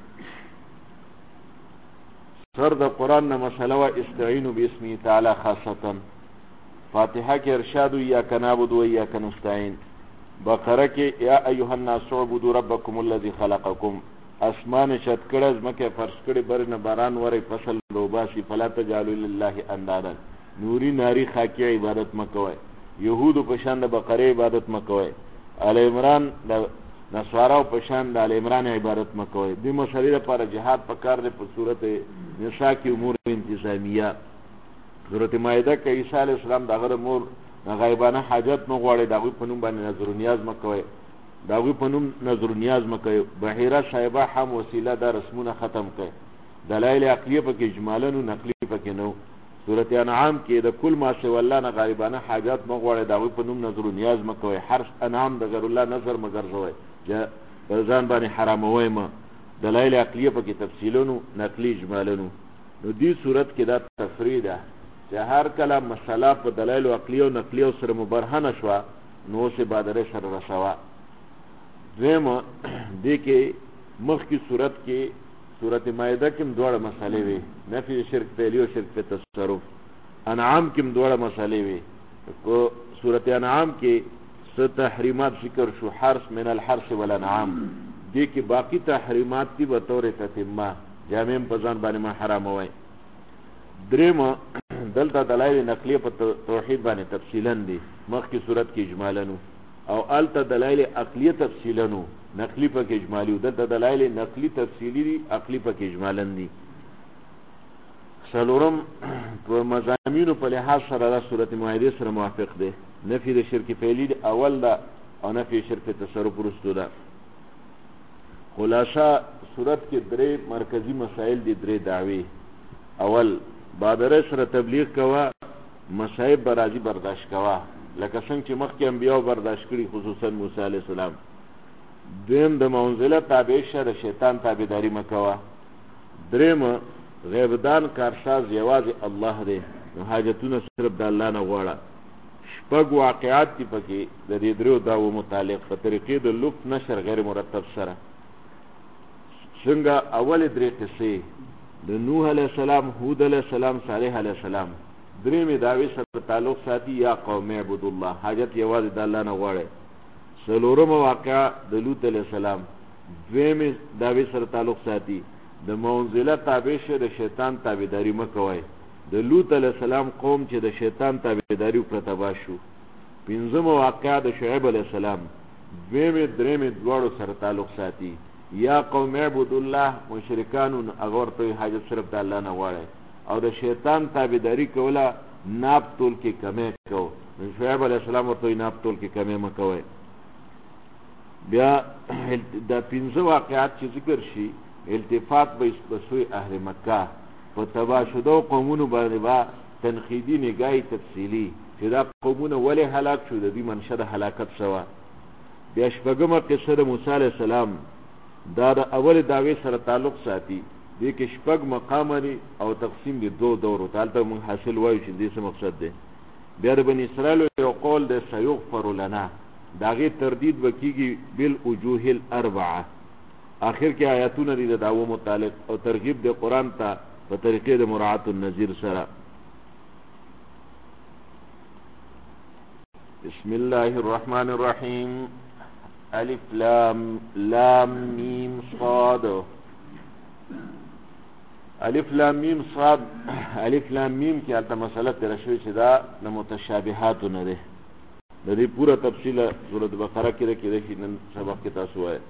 سر د قرآن نه مسله وا استعینوا باسمه تعالی خاصتا فاتحه کې ارشاد اياک نعبد و اياک نستعين بقره کې یا ایها الناس اعبدوا ربکم الذی خلقکم اسمان شت کړه زمکه فرش کړي برنه باران وری فصل روباسي فلا تجعلوا لله اندادا نوري ناری خاکی عبادت مکوئ یهود په شان د بقره عبادت مکوئ آل عمران د نصارا په شان د آل عمران عبادت مکوئ دې مسلې لپاره جهاد پکار دی په صورت نساء کې امور انتظامیه سورۃ مائده کې عیسی علیه السلام دغه مور غیبانه حاجت نو غواړي دغه په نوم باندې نظر نیاز مکوئ دغه په نوم نظر نیاز مکوئ بحیره صاحبہ هم وسیله د رسمونه ختم کړي دلایل عقلیه په کې اجمالاً او نقلی په کې نو سورۃ انعام کې د کل ما سوى الله نه غیبانه حاجت نو غواړي دغه په نوم نظر نیاز مکوئ هر انعام د غیر الله نظر مگر زوي ځان باندې حراموي ما دلایل عقلیه په کې تفصیلونو نقلی اجمالاً نو دې صورت کې دا تفرید ده چې هر کله مسله په دلایل عقلی او نقلی او سره مبرهنه شو نو سه بادره سره رسوا زمو دې کې مخ کی صورت کې سورۃ مائده کې دوړه مسالې وي نفي شرک پهلی او شرک په تصرف انعام کې دوړه مسالې وي کو سورۃ انعام کې ست تحریمات ذکر شو حرس من الحرس والانعام دې کې باقی تحریمات دي به تور تتمه جامع په ځان باندې ما حرام وای دریم دلته دلایل نقلیه په توحید باندې تفصیلا دي مخکې صورت کې اجمالاً او الته دلایل عقلیه تفصیلاً نقلی په کې اجمالی دلته دلایل نقلی تفصیلی دي عقلی په کې اجمالاً دي څلورم په مضامینو په لحاظ سره د سورۃ مائده سره موافق دي نفي د شرک فعلی اول دا او نفي شرک تصرف ورستو ده خلاصہ صورت کې درې مرکزی مسائل دي درې دعوی اول بادره سره تبلیغ کوا مصائب برازي برداشت کوا لکه څنګه چې مخکې انبیاء برداشت کړي خصوصا موسی علیہ السلام دویم د منزله تابع شه شیطان تابعداري مکوا دریم غیبدان کارساز یوازې الله دی نو حاجتونه صرف د الله نه غواړه شپږ واقعات دي پکې د دې درو داو متعلق په طریقې د لفظ نشر غیر مرتب سره څنګه اول درې قصې د نوح علیہ السلام هود علیہ السلام صالح علیہ السلام درېمې دعوی سره تعلق ساتي یا قوم اعبد الله حاجت یوازې د الله نه غواړي څلورم واقعه د لوط علیہ السلام دویمې دعوی سره تعلق ساتي د منزله تابع شه د شیطان تابعداري مکوئ د لوط علیہ السلام قوم چې د شیطان تابعداري وکړه تباه شو پنځم واقعه د شعیب علیہ السلام دویمې درېمې دواړو سره تعلق ساتي یا قوم اعبد الله مشرکانو اگر ته حاجت صرف د الله نه غواړي او د شیطان تابعداري کوله ناب تول کې کمې کو شعیب علیہ السلام ورته ناب تول کې کمې مکوئ بیا د پنځه واقعات چې ذکر شي التفات به بسوی اهل مکه په تبا شدو قومونو باندې با تنقیدی نگاهی تفصیلی چې دا قومونه ولې هلاک شو، د دې منشه د هلاکت شوه. بیا شپږمه قصه د موسی علیه السلام دا د اول دعوې سره تعلق ساتي. دې کې شپږ مقام لري او تقسیم دي دو دورو ته. هلته موږ حاصل وایو چې دې څه مقصد دی. بیا د بني اسرائیلو یو قول دی سیغفر لنا، د هغې تردید به کېږي بالوجوه الاربعه. آخر کې آیاتونه دي د دعوو متعلق او ترغیب د قرآن ته په طریقې د مراعات النظیر سره. بسم الله الرحمن الرحیم. الف لام میم صاد. الف لام میم صاد. الف لام میم کې هلته مسله تېره شوې چې دا د متشابهاتو نه دی. د دې پوره تفصیل سورۃ بقره کې ده، کېدای شي نن سبق کې تاسو وایئ.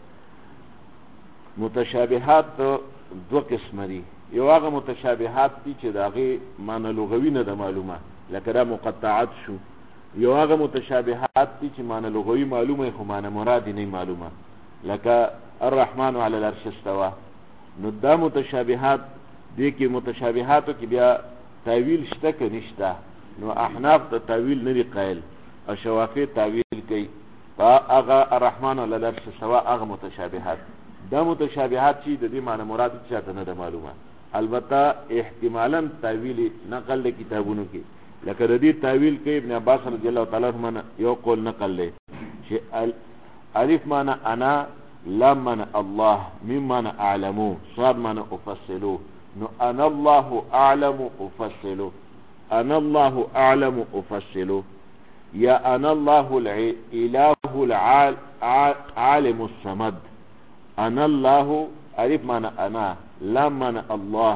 متشابهات دو قسمه دي. یو هغه متشابهات دي چې د هغې معنی لغوي نه ده معلومه، لکه دا مقطعات شو. یو هغه متشابهات دي چې معنی لغوي معلومه خو معنی مراد نه معلومه، لکه الرحمن علی العرش استوى. نو دا متشابهات دي کې متشابهاتو کې بیا تاویل شته که نشته. نو احناف د تاویل نه دي قایل او شوافی تاویل کوي. هغه الرحمن علی العرش استوى هغه متشابهات، دا متشابهات چې د دې معنی مراد چاته نه ده معلومه. البته احتمالا تاویل نقل له کتابونو کې، لکه د دې تاویل کوي ابن عباس رضی الله تعالی عنہ یو قول نقل له چې الف معنی انا، لام معنی الله، میم معنی اعلمو، صاد معنی افصلو. نو انا الله اعلم افصلو، انا الله اعلم افصلو، یا انا الله الاله العالم الصمد. انا الله الف معنی انا، لام معنی الله،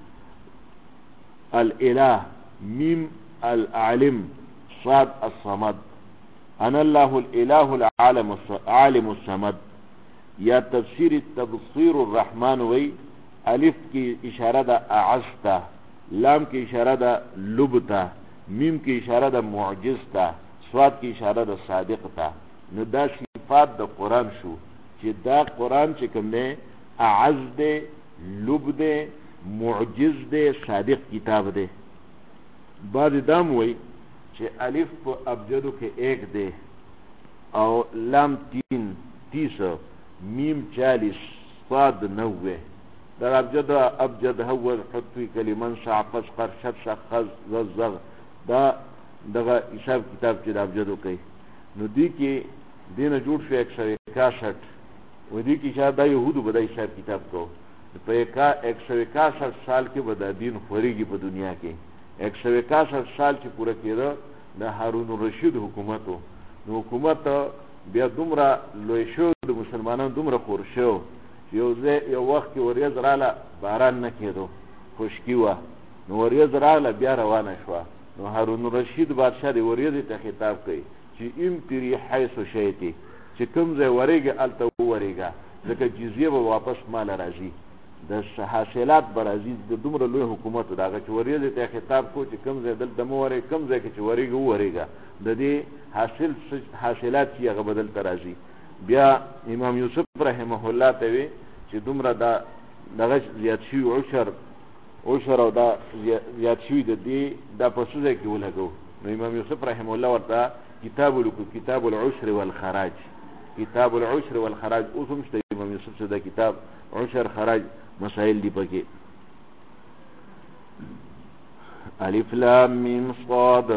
الاله، میم العالم، صاد الصمد. انا الله الاله العالم الصمد. یا تفسیر تبصیر الرحمن وی الف کی اشاره دا اعزتا، لام کی اشاره دا لبتا، میم کی اشاره دا معجزتا، صاد کی اشاره دا صادقتا. نو دا صفات دا قرآن شو چې دا قرآن چې کوم دی اعز دی، لب دی، معجز دی، صادق کتاب دی. بعد دام وی چې الف په ابجدو کې 1 دی او لام 30، میم 40، صاد 90. در ابجد هو حطوی کلمن شعفش قرشت شخص زغ. دا دغه حساب کتاب چې د ابجدو کوي. نو دی کې دینه جوړ شو 161 و دی کې شاید دا یهودو به دا حساب کتاب کو. په 161 سال کې به دا دین خورېږي په دنیا کې. 161 سال چې پوره کېده د هارون الرشید حکومت و. نو حکومت بیا دومره لوی شو، د مسلمانانو دومره خور شو چې یو وخت کې وریځ راله باران نه کېدو، خشکي وه. نو وریځ راله بیا روانه شوه. نو هارون الرشید بادشاه د وریځې ته خطاب کوي چې امطري حیث شئتي، چې کوم ځای ورېږي هلته وورېږه، ځکه جزیه به واپس ماله راځي، د حاصلات به راځي. د دومره لوی حکومت د هغه چې وریځې ته خطاب کو چې کوم ځای دلته مه ورېږه، کوم ځای کې چې ورېږه وورېږه، د دې حاصلات چې هغه به دلته راځي. بیا امام یوسف رحمه الله ته وی چې دومره دغه زیات شوي عشر او دا زیات شوي د دې دا په څه ځای کې ولګو. نو امام یوسف رحمه الله ورته کتاب ولیکو، کتاب العشر والخراج. کتاب العشر والخراج اوس هم شته امام یوسف څه دا کتاب عشر خراج مسائل دی پکې. الف لام میم صاد.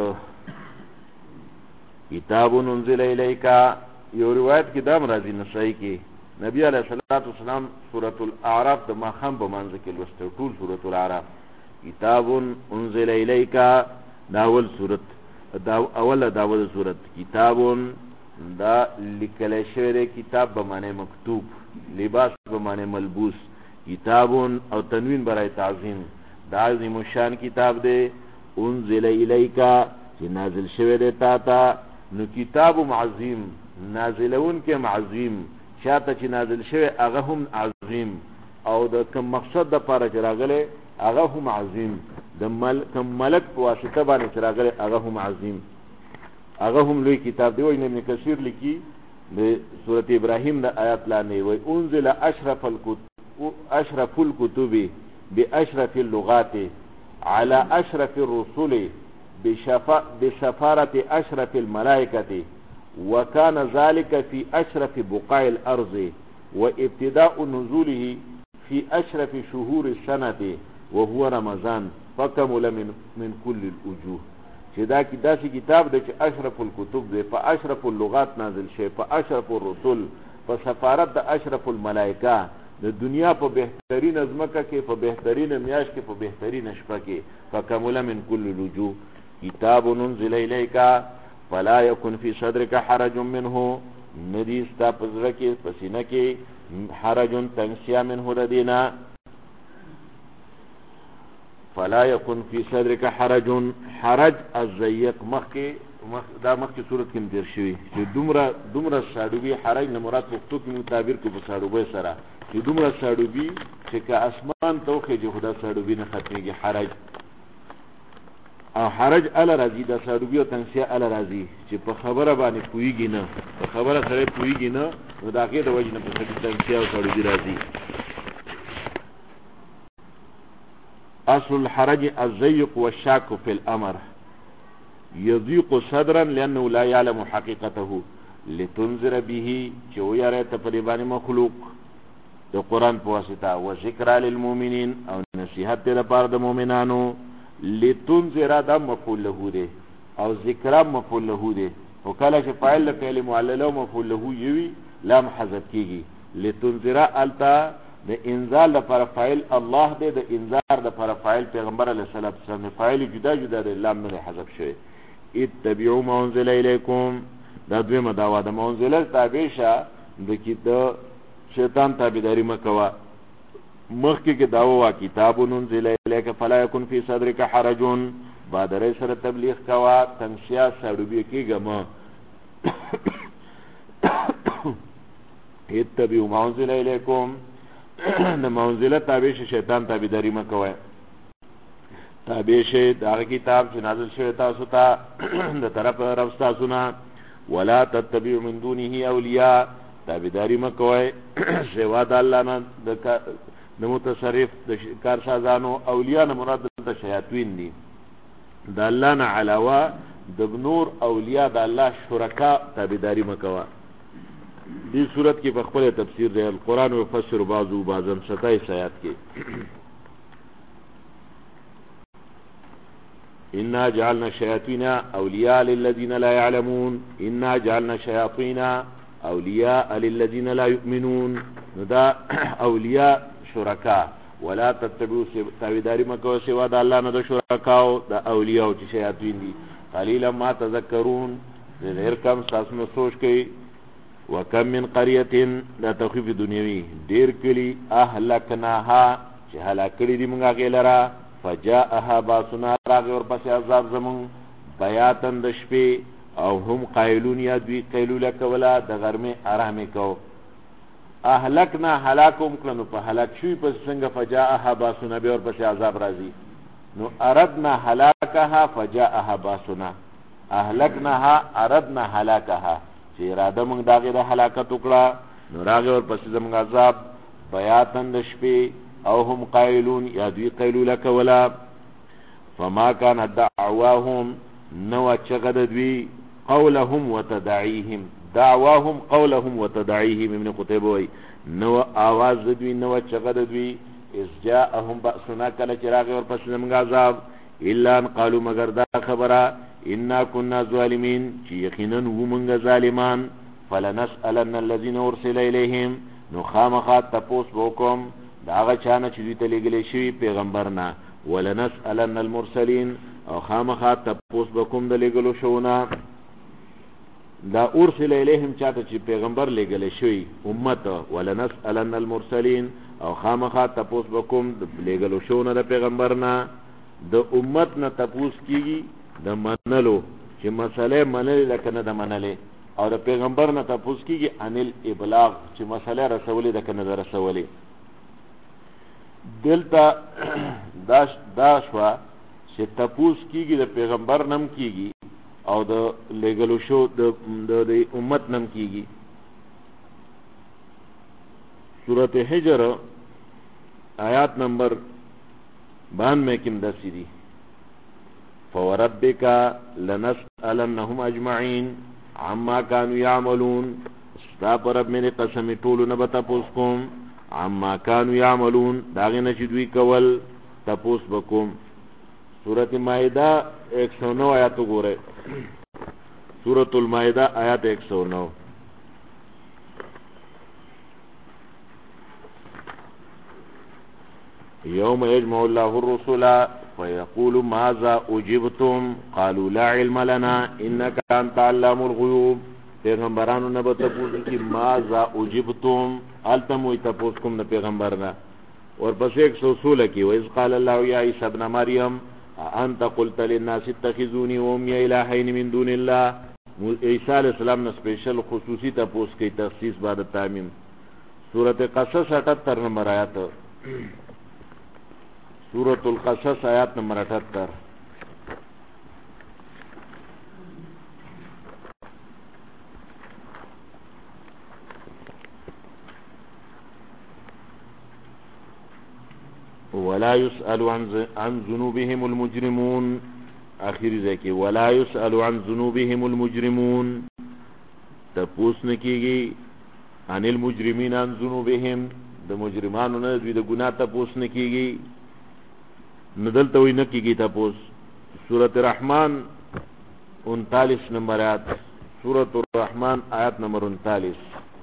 کتاب انزل الیک. یو روایت کې دام راځي نسائی کې نبی علیہ الصلوۃ والسلام سورۃ الاعراف د ماخام په منځ کې لوسته ټول سورۃ الاعراف. کتاب انزل الیک دا اول سورۃ، دا اوله داول سورۃ. کتاب دا لیکل شوی کتاب به معنی مکتوب، لباس به معنی ملبوس. کتاب او تنوین برای تعظیم، دا عظیم الشان کتاب دی. انزل الیک چې نازل شوی دی تا ته. نو کتاب عظیم، نازلون کې عظیم، شاته چې نازل شوی هغه هم عظیم، او د کوم مقصد د پاره چې راغلی هغه هم عظیم، د کوم ملک په واسطه باندې چې راغلی هغه هم عظیم، هغه هم لوی کتاب دی. وایي ابن کثیر لیکي د سورۃ ابراهیم د آیات لاندې وایي انزل اشرف الکتب بأشرف اللغات على أشرف الرسل بسفارة أشرف الملائكة وكان ذلك في أشرف بقاع الأرض وابتداء نزوله في أشرف شهور السنة وهو رمضان فكمل من كل الوجوه چې دا داسې کتاب دی چې اشرف الکتب دی، په اشرف اللغات نازل شوی، په اشرف الرسل، په سفارت د اشرف الملائکه، د دنیا په بهترین ازمکه کې، په بهترین میاشت کې، په بهترین شپه کې. فکمل من کل الوجوه کتاب انزل الیک فلا یکن فی صدرک حرج منه، ندی ستا په زړه کې په سینه کې حرج تنگسیا منه د دینه. فلا یکن فی صدرک حرج الضیق دا مخکې صورت کې تیر شوي چې دومره ساډوبي حرج نه مراد پښتو کې تعبیر کې په ساډوبۍ سره چې دومره ساډوبي چې که اسمان ته وخېږي خو دا ساډوبي نه ختمېږي حرج. او حرج اله راځي دا ساډوبي او تنګسیا اله راځي چې په خبره باندې پوهېږي نه، په خبره سره پوهېږي نه، نو د هغې د وجې نه په تنګسیا او ساډوبي راځي. اصل الحرج الضيق والشاك في الامر يضيق صدرا لانه لا يعلم حقيقته لتنذر به جو يرى تقريبا مخلوق د قران په واسطه او ذکر للمؤمنین او نصیحت لپاره د مؤمنانو. لتنذر دا مفعول له دی او ذکر مفعول له دی، او کله چې فاعل فعل معلل او مفعول له یوي لام حذف کیږي. لتنذر التا د انزال لپاره فاعل الله دی، د انذار لپاره فاعل پیغمبر علیه الصلاۃ والسلام. فاعل جدا جدا دی، لام نه حذف شوی. اتبعوا ما انزل الیکم دا دویمه دعوا ده. ما انزل تابع شه د شیطان تابعداري مکوه. مخکې کې دعوا وا کتاب انزل الیک فلا یکن فی صدرک حرج، بادرې سره تبلیغ کوا، تنگسیا ساډوبي کېږه ما. اتبعوا ما انزل الیکم د منزله تابع شیطان تابعداري مکوئ، تابع شي دا کتاب چې نازل شوی تاسو ته د طرف رب تاسو نه. ولا تتبعوا من دونه اولیاء، تابعداري مکوئ سوا د الله نه د متصرف د کارسازانو. اولیاء نه مراد د شیاطین دي، د الله نه علاوه د نور اولیاء د الله شرکا تابعداري مکوئ. دی صورت کی بخبر تفسیر دے القرآن یفسر بعضو بعضا 27 آیات کی. انا جعلنا شیاطین اولیاء للذین لا يعلمون، انا جعلنا شیاطین اولیاء للذین لا یؤمنون. دا اولیاء شرکا. ولا تتبعوا تابعداري مکو سوا د الله نه د شرکاو د اولیاء چې شیاطین دي. قلیلا ما تذکرون، ډېر کم تاسو نو سوچ کوي. وکم من قریه دا تخفیف دنیوی، ډیر کلی اهلکناها چې هلاک کړي دي موږ هغې لره. فجاءها باسنا راغی ورپسې عذاب زمونږ بیاتن د شپې او هم قایلون یا دوی قیلوله کوله د غرمې ارامې کو. اهلکنا هلاک هم کړه نو په هلاک شوي پس څنګه فجاءها باسنا بیا ورپسې عذاب راځي. نو اردنا هلاکها فجاءها باسنا، اهلکناها اردنا هلاکها چې اراده موږ د هغې د هلاکت وکړه نو راغی ورپسې زموږ عذاب بیاتن د شپې او هم قایلون یا دوی قیلوله کوله. فما کان دعواهم نو چغه د دوی قولهم وتدعیهم، دعواهم قولهم وتدعیهم. ابن قتیبه وایي نو آواز د دوی نو چغه د دوی اذ جاءهم بأسنا کله چې راغی ورپسې زموږ عذاب. الا ان قالوا مگر دا خبره انا كنا ظالمین چې یقینا وو موږ ظالمان. فلنسألن الذين ارسل الیهم، نو خامخا تپوس وکم د هغه چا نه چې دوی ته لېږلی شوي پیغمبر نه. ولنسألن المرسلین، او خامخا تپوس وکم د لېږلو شوونه. دا ارسل الیهم چاته چې پیغمبر لېږلی شوي امت. ولنسألن المرسلین، او خامخا تپوس وکم د لېږلو شوونه د پیغمبر نه. د امت نه تپوس کېږي د منلو چې مسئله منلې لکه نه د منلې، او د پیغمبر نه تپوس کېږي عن الابلاغ چې مسئله رسولې ده که نه ده رسولې. دلته دا شوه چې تپوس کېږي د پیغمبر نم کېږي او د لېږلو شو د امت نم کېږي. سورت حجر آیات نمبر بان میں کم دسی دی فوربک لنسألنهم اجمعین عما كانوا يعملون ستا پر رب میرے قسم ټولو نه به تپوس کوم عما كانوا يعملون داغې نه چې دوی کول تپوس به کوم. سورت مائدہ 109 آیات وګورئ. سورت المائدہ آیات 109. یوم یجمع الله الرسل فیقول ماذا اجبتم قالوا لا علم لنا انك انت علام الغیوب. پیغمبرانو نه به تپوس کی ماذا اجبتم التم وی تپوس کوم نه پیغمبرنا. اور پس 116 کی وإذ قال الله یا عیسی ابن مریم انت قلت للناس اتخذوني وامي الهين من دون الله. عیسی علیہ السلام نے سپیشل خصوصی تپوس کی تخصیص بعد تعمیم. سورۃ قصص 78 نمبر آیات. سورۃ القصص آیات نمبر 78. ولا يسأل عن ذنوبهم المجرمون. آخری ذکی ولا يسأل عن ذنوبهم المجرمون. تپوس نکیگی عن المجرمین عن ذنوبهم د مجرمانو نه دوی د ګناه تپوس نکیگی ندلته وی نکیگی تپوس. سورۃ الرحمن 39 نمبر آیات. سورۃ الرحمن آیات نمبر 39.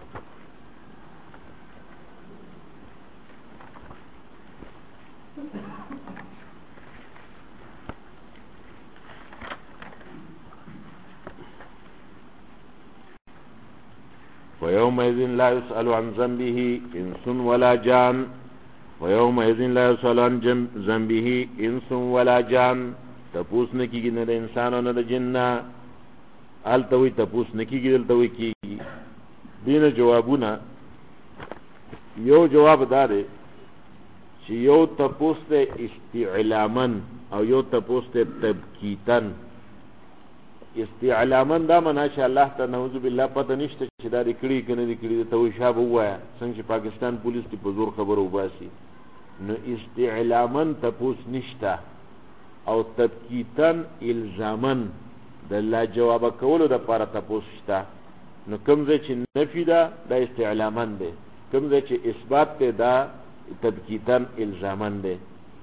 ويومئذ لا يسأل عن ذنبه إنس ولا جان. ويومئذ لا يسأل عن ذنبه إنس ولا جان. تپوس نکیگی نه د انسان او نه د جن. التوی تپوس نکیگی دلتوی کیگی. دین جوابونه یو جواب داره چې یو تپوس ته استعلامن او یو تپوس ته تبکیتن. استعلامن دا منا چې الله ته نعوذ بالله پته نشته چې دا کړي کنه دي کړي ته وي شابه وایا څنګه چې پاکستان پولیس ته په زور خبرو وباسي. نو استعلامن تپوس نشته او تبکیتن الزامن د لا جواب کولو د لپاره تپوس شته. نو کوم ځای چې نفي ده دا استعلامن ده، کوم ځای چې اثبات ده دا تبکیتن الزامن ده.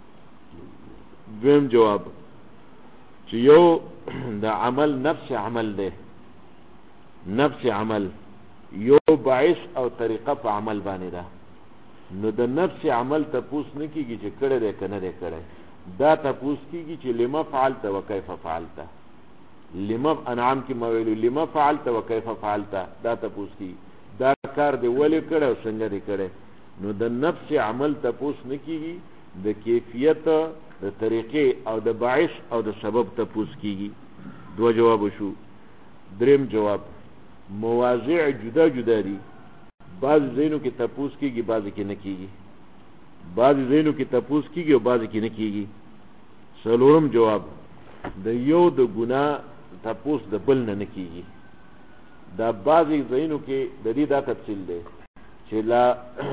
دویم جواب چې یو د عمل نفس عمل ده، نفس عمل یو باعث او طریقه په عمل باندې ده. نو د نفس عمل تپوس نه کیږي چې کړه ده کنه ده کړه، دا تپوس کیږي چې لما فعلت وکيف فعلت. لما انعام کی مویلو لما فعلت وکيف فعلت دا تپوس کیږي دا کار دی ولې کړه او څنګه دی کړه. نو د نفس عمل تپوس نه کیږي، د کیفیت د طریقې او د باعث او د سبب تپوس کیږي. دو جواب شو. دریم جواب مواضع جدا جدا دي، بعض ځینو کې تپوس کیږي بعض کې نه کیږي، بعض ځینو کې تپوس کیږي او بعض کې نه کیږي. څلورم جواب د یو د ګناه تپوس د بل نه کیږي. دا بعض ځینو کې د دې دا تفصیل دی چې لا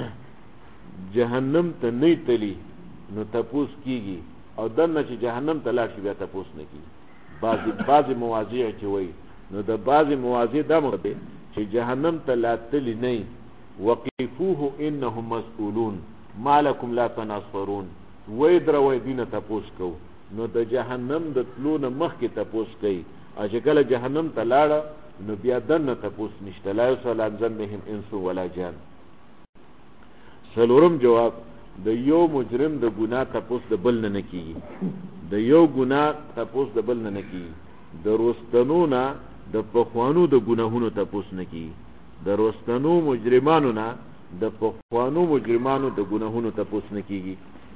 جهنم ته نه تلی نو تپوس کیږي او دنه چې جهنم ته لاړ شي بیا تپوس نه کیږي. بعض مواضع چې وای نو د بعض مواضع دا مده چې جهنم ته لا تلی نه وقفوه انهم مسئولون ما لكم لا تناصرون. وای دروي دینه تپوس کو نو د جهنم د تلونه مخ کې تپوس کوي او چې کله جهنم ته لاړه نو بیا دنه تپوس نشته. لا يسأل عن ذنبهم انس ولا جان. څلورم جواب د یو مجرم د ګناه تپوس د بل نه کیږي، د یو ګناه تپوس د بل نه کیږي. د روستنو نه د پخوانو د ګناهونو تپوس نه کیږي، د روستنو مجرمانو نه د پخوانو مجرمانو د ګناهونو تپوس نه کیږي.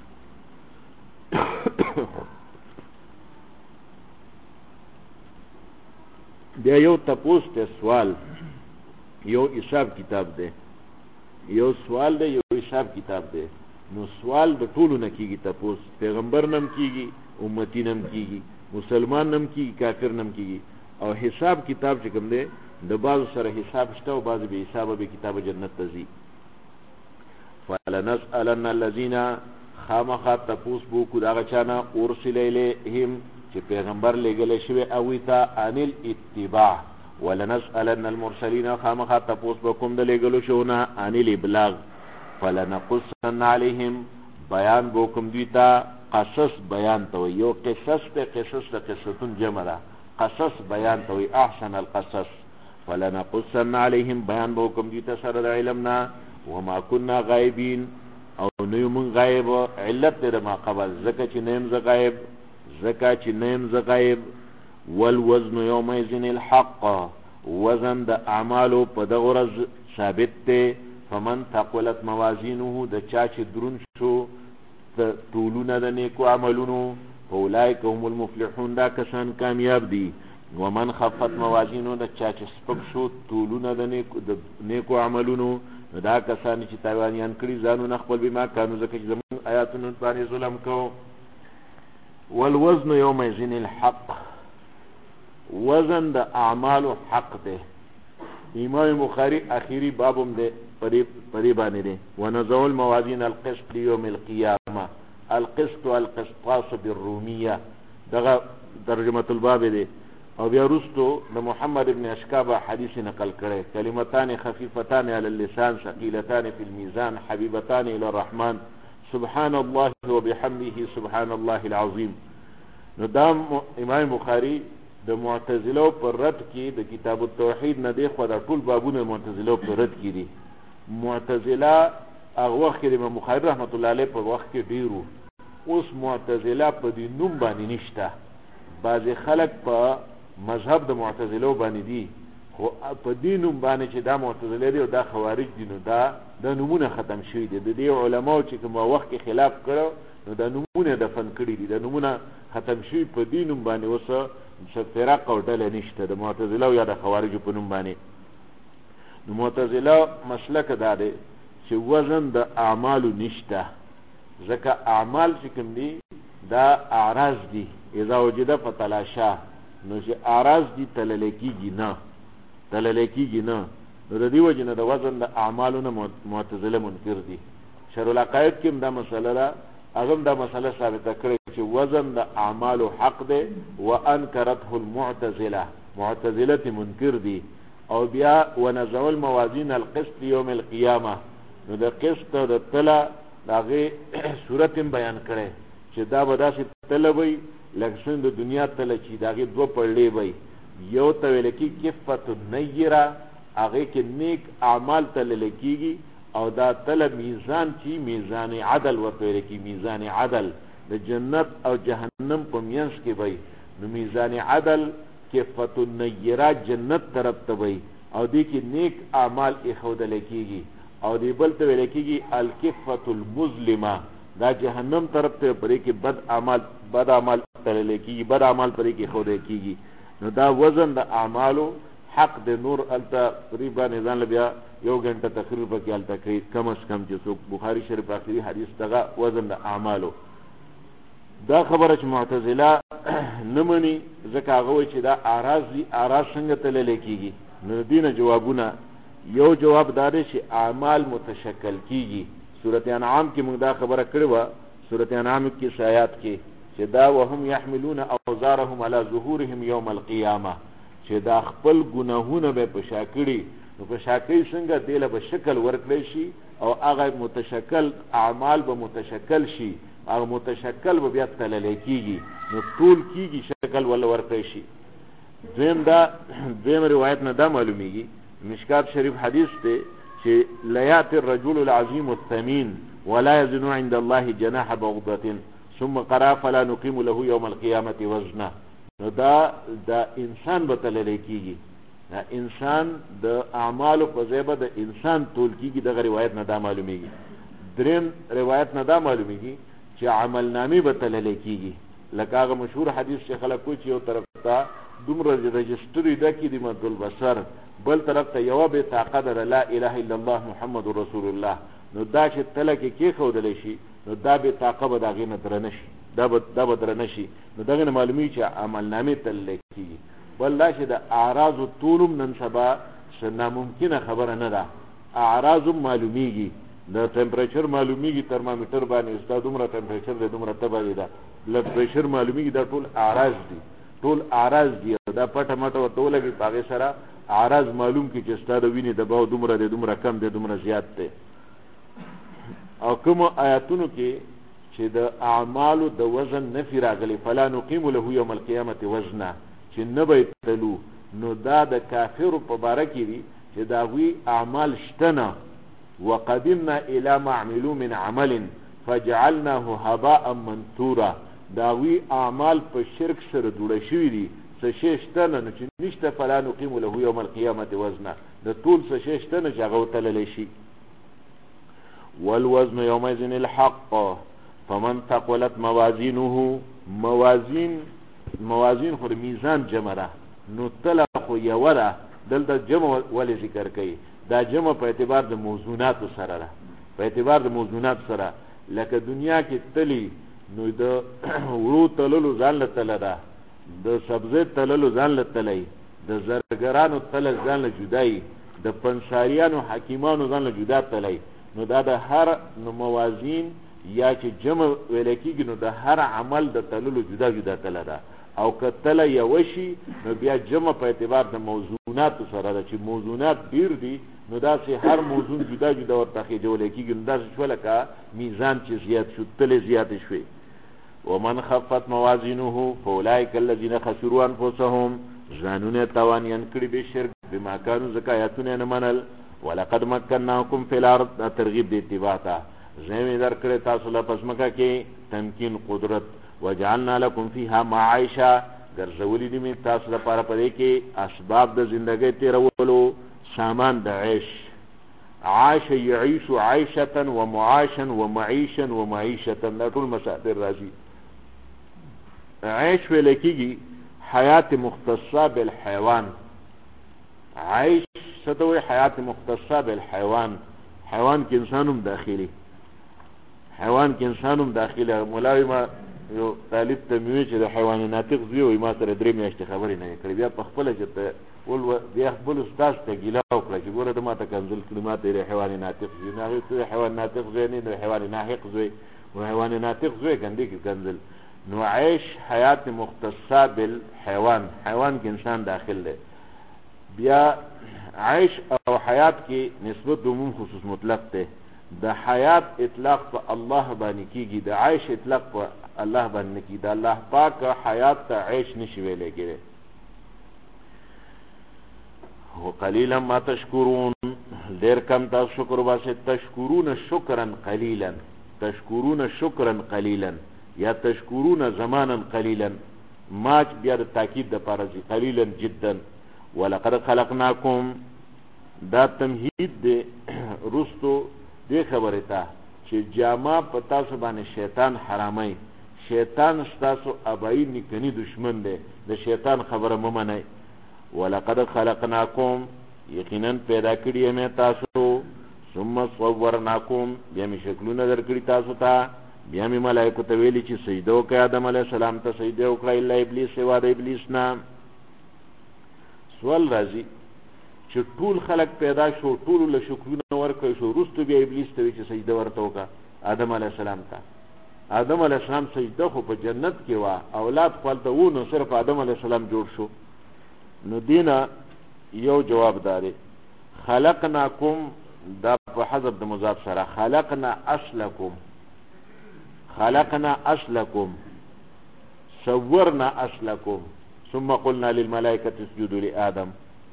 بیا یو تپوس ته سوال، یو حساب کتاب دی، یو سوال دی یو حساب کتاب دی. نو سوال د ټولو نه کیږي تپوس، پیغمبر نم کیږي، امتی نم کیږي، مسلمان نم کیږي، کافر نم کیږي. او حساب کتاب چې کوم دی د بعض سره حساب شته او بعض به حساب به کتاب جنت ته ځي. فلنسألن الذين خامخا تپوس بوکو داغه چانا ارسل الیهم چې پیغمبر لګل شوی او تا ان الاتباع ولنسالن المرسلین خامخا تپوس بکم د لګلو شونه ان الابلاغ فلنقصن علیهم بیان بوکم دیتا قصص بیان تو یو قصص ته قصتون جمع ده قصص بیان تو احسن القصص فلنقصن علیهم بیان بوکم دیتا سره د علمنا وما كنا غائبین او نو من غائب علت دې ما قبل زکه چې نیم ز غائب زکه چې نیم ز غائب والوزن يومئذ الحق وزن د اعمالو په دغه ورځ ثابت دی فمن ثقلت موازینه د چا چې درون شو طولونه د نیکو عملونو فاولئک هم المفلحون دا کسان کامیاب دي ومن خفت موازینه د چا چې سپک شو طولونه د نیکو عملونو دا کسان چې تاوانیان کړي ځانونه خپل بما کانو ځکه چې زموږ آیاتونو باندې ظلم کوو والوزن یومئذ الحق وزن د اعمالو حق دی امام بخاری اخیری بابم دی پدې باندې دی ونضع الموازین القسط لیوم القیامه القسط والقسطاس بالرومیه دغه ترجمه الباب دی او بیا رستو د محمد ابن اشکاب حدیث نقل کړي کلمتان خفیفتان علی اللسان ثقيلتان فی الميزان حبیبتان الی الرحمن سبحان الله وبحمده سبحان الله العظیم. نو دا امام بخاری د معتزله پر رد کې د کتاب التوحید نه دی خو دا ټول بابونه معتزله پر رد کې دي. معتزله هغه وخت کې امام بخاری رحمت الله علیه په وخت کې ډیرو، اوس معتزله په دې نوم باندې نشته. بعضی خلک په مذهب د معتزله باندې دي خو په دې نوم باندې چې دا معتزله دي او دا خوارج دي نو دا د نمونه ختم شوی دي. د دې علماو چې کوم وخت کې خلاف کړو نو دا نمونه دفن کړي دي، دا نمونه ختم شوی په دې نوم باندې اوس فرق او ډله نشته د معتزله یا د خوارج په نوم باندې. نو معتزله مسلک دا دی چې وزن د اعمالو نشته، ځکه اعمال چې کوم دي دا اعراض دي، اذا وجد فتلاشا، نو چې اعراض دي تلل کېږي نه. نو د دې وجه نه د وزن د اعمالو نه معتزله منکر دي. شرح العقائد کې دا مسله ده، هغه دا مسله ثابته کړې چې وزن د اعمالو حق دی وانکرته المعتزله، معتزله منکر دي. او بیا ونزع الموازین القسط یوم القیامه، نو د قسط د تله دغه صورت بیان کړي چې دا به داسې تله وي لکه څنګه د دنیا تله چې دغه دوه پړلې وي، یو ته ویل کېږي کفة النیره، هغه کې نیک اعمال تلل کېږي، او دا تله میزان چې میزان عدل ورته ویل کېږي، میزان عدل د جنت او جهنم په منځ کې وي. نو میزان عدل کفة النیره جنت طرف ته وي، او دې کې نیک اعمال ایښودل کېږي، او دې بل ته ویل کېږي الکفة المظلمه، دا جهنم طرف ته پرې کې بد اعمال تلل کېږي، بد اعمال پرې کې ایښودل کېږي. نو دا وزن د اعمالو حق د نور الته تقریبا نزان بیا یو غنټه تقریر پکې الته کوي کم از کم چې څوک بخاری شریف اخري حدیث دغه وزن د اعمالو. دا خبره چې معتزله نه مني ځکه هغه وایي چې دا اعراض دي، اعراض څنګه تلل کېږي. نو دینه جوابونه، یو جواب دا دی چې اعمال متشکل کېږي. سورۃ انعام کې موږ دا خبره کړې وه، سورۃ انعام کې آیات کې چې دا وهم يحملون اوزارهم على ظهورهم يوم القيامه، چې دا خپل ګناهونه به په شاکړي، نو په شاکړي څنګه دیله به شکل ورکړي شي او هغه متشکل اعمال به متشکل شي، هغه متشکل به بیا تلل کېږي، نو ټول کېږي شکل ولا ورکړي شي. دویم روایت نه دا معلومیږي، مشکات شریف حدیث دی چې لا یأتی الرجل العظیم الثمین ولا یزن عند الله جناح بعوضة ثم قرأ فلا نقيم له يوم القيامة وزنا. نو دا انسان به تلل کېږي، دا انسان د اعمالو په ځای به د انسان تول کېږي. دغه روایت نه دا معلومیږي. دریم روایت نه دا معلومیږي چې عمل نامې به تلل کېږي، لکه هغه مشهور حدیث چې خلک کوي چې یو طرف ته دومره رجسټري ده کې د مد البصر، بل طرف ته یوه بې طاقه ده لا اله الا الله محمد رسول الله. نو دا چې تله کې کېښودلی شي نو دا بې طاقه به د هغې نه درنه شي، دا به درنه شي. نو دغې نه معلومېږي چې عملنامې تللی کېږي. بل دا چې د اعراضو ټول هم نن سبا ناممکنه خبره نه ده، اعراض هم معلومیږي، د ټمپریچر معلومیږي ترمامیټر باندې ستا دومره ټمپریچر دی دومره تبه دی دا بلډ پریشر معلومیږي دا ټول اعراض دي دا پټه مټه ورته ولګي په هغې سره اعراض معلوم کړي چې ستا د وینې دباو دومره دی دومره کم دی دومره زیات دی او کومو آیاتونو کې چې د اعمالو د وزن نفي راغلی فلا نقیم له یوم القیامت وزنا چې نه به تلو نو دا د کافرو په باره کې دي چې د هغوی اعمال شته نه وقدمنا الى ما عملوا من عمل فجعلناه هباء منثورا دا هغوی اعمال په شرک سره جوړه شوي دي څه شی شته نه چې نشته فلا نقیم له یوم القیامت وزنا د ټول څه شی شته نه چې هغه وتللی شي والوزن يومئذ الحق فمن ثقلت موازینه موازین خو میزان جمع ده نو تله خو یوه ده دلته جمع ولې ذکر کوي دا جمع په اعتبار د موضوعاتو سره ده په اعتبار د موضوعات سره لکه دنیا کې تلی نو د وړو تللو ځان له تله ده د سبزۍ تللو ځان له تلی د زرګرانو تله ځان له جدایي د پنساریانو حکیمانو ځان له جدا تلی نو دا د هر موازین یا چې جمع ویل کېږي نو د هر عمل د تللو جدا جدا تله ده او که تله یوه شي نو بیا جمع په اعتبار د موضوعاتو سره ده چې موضوعات ډېر دي نو داسې هر موضوع جدا جدا ورته خېجولی کېږي نو داسې شوه لکه میزان چې زیات شو تلې زیاتې شوې ومن خفت موازینه فاولئک الذین خسروا انفسهم ځانونه تاوانیان کړي به شرک بما کانوا ځکه آیاتونه یې نه منل ولقد مکناکم فی الارض دا ترغیب د اتباع ته زمین در کړی تاسو له پس مکه کې تمکین قدرت وجعلنا لکم فیها معایشه ګرځولي دي مې تاسو لپاره په دې کې اسباب د زندګۍ تېرولو سامان د عیش عاش یعیش عیشة ومعاشا ومعیشا ومعیشة دا ټول مصادر راځي عیش ویل کېږي حیات مختصه بالحیوان عیش څه ته وایي حیات مختصه بالحیوان حیوان کې انسان هم داخلي حیوان کې انسان هم داخلي مولوي ما یو طالب ته مې ویل چې د حیوان ناطق زوی وایي ما سره 3 میاشتې خبرې نه کړې بیا په خپله چې بیا خپل استاذ ته ګیله وکړه چې ګوره د ما ته کنځل کړي ما ته یې حیوان ناطق زوی نه هغې ته حیوان ناطق زوی نه د حیوان ناحق زوی و حیوان ناطق زوی کندې کې کنځل نو عیش حیات مختصه بالحیوان حیوان کې انسان داخل دی بیا عیش او حیات کې نسبت د عموم خصوص مطلق دی د حیات اطلاق په الله باندې کېږي د عیش اطلاق په الله باندې کېږي د الله پاک حیات ته عیش نشي ویلی کېدی وقلیلا ما تشکرون ډېر کم تاسو شکر وباسئ تشکرون شکرا قلیلا تشکرون شکرا قلیلا یا تشکرون زمانا قلیلا ما بیا د تاکید دپاره ځي قلیلا جدا ولقد خلقناکم دا تمهید دی رستو دې خبرې ته چې جامه په تاسو باندې شیطان حراموي شیطان ستاسو ابایي نیکني دشمن دی د شیطان خبره مه منئ ولقد خلقناکم یقینا پیدا کړي مې تاسو ثم صورناکم بیا مې شکلونه در کړي تاسو ته بیا مې ملایکو ته ویلي چې سجده وکړئ آدم علیه السلام ته سجده وکړه الا ابلیس سوا د ابلیس نه سوال راځي چې ټول خلق پیدا شو ټولو له شکلونه ورکړی شو وروستو بیا ابلیس ته وي چې سجده ورته وکړه آدم علیه السلام ته آدم علیه السلام سجده خو په جنت کې وه اولاد خو هلته وو نو صرف آدم علیه السلام جوړ شو نو دینه یو جواب داری خلقناکم دا په حذف د مضاف سره خلقنا اصلکم صورنا اصلکم ثم قلنا للملائکة اسجدوا لآدم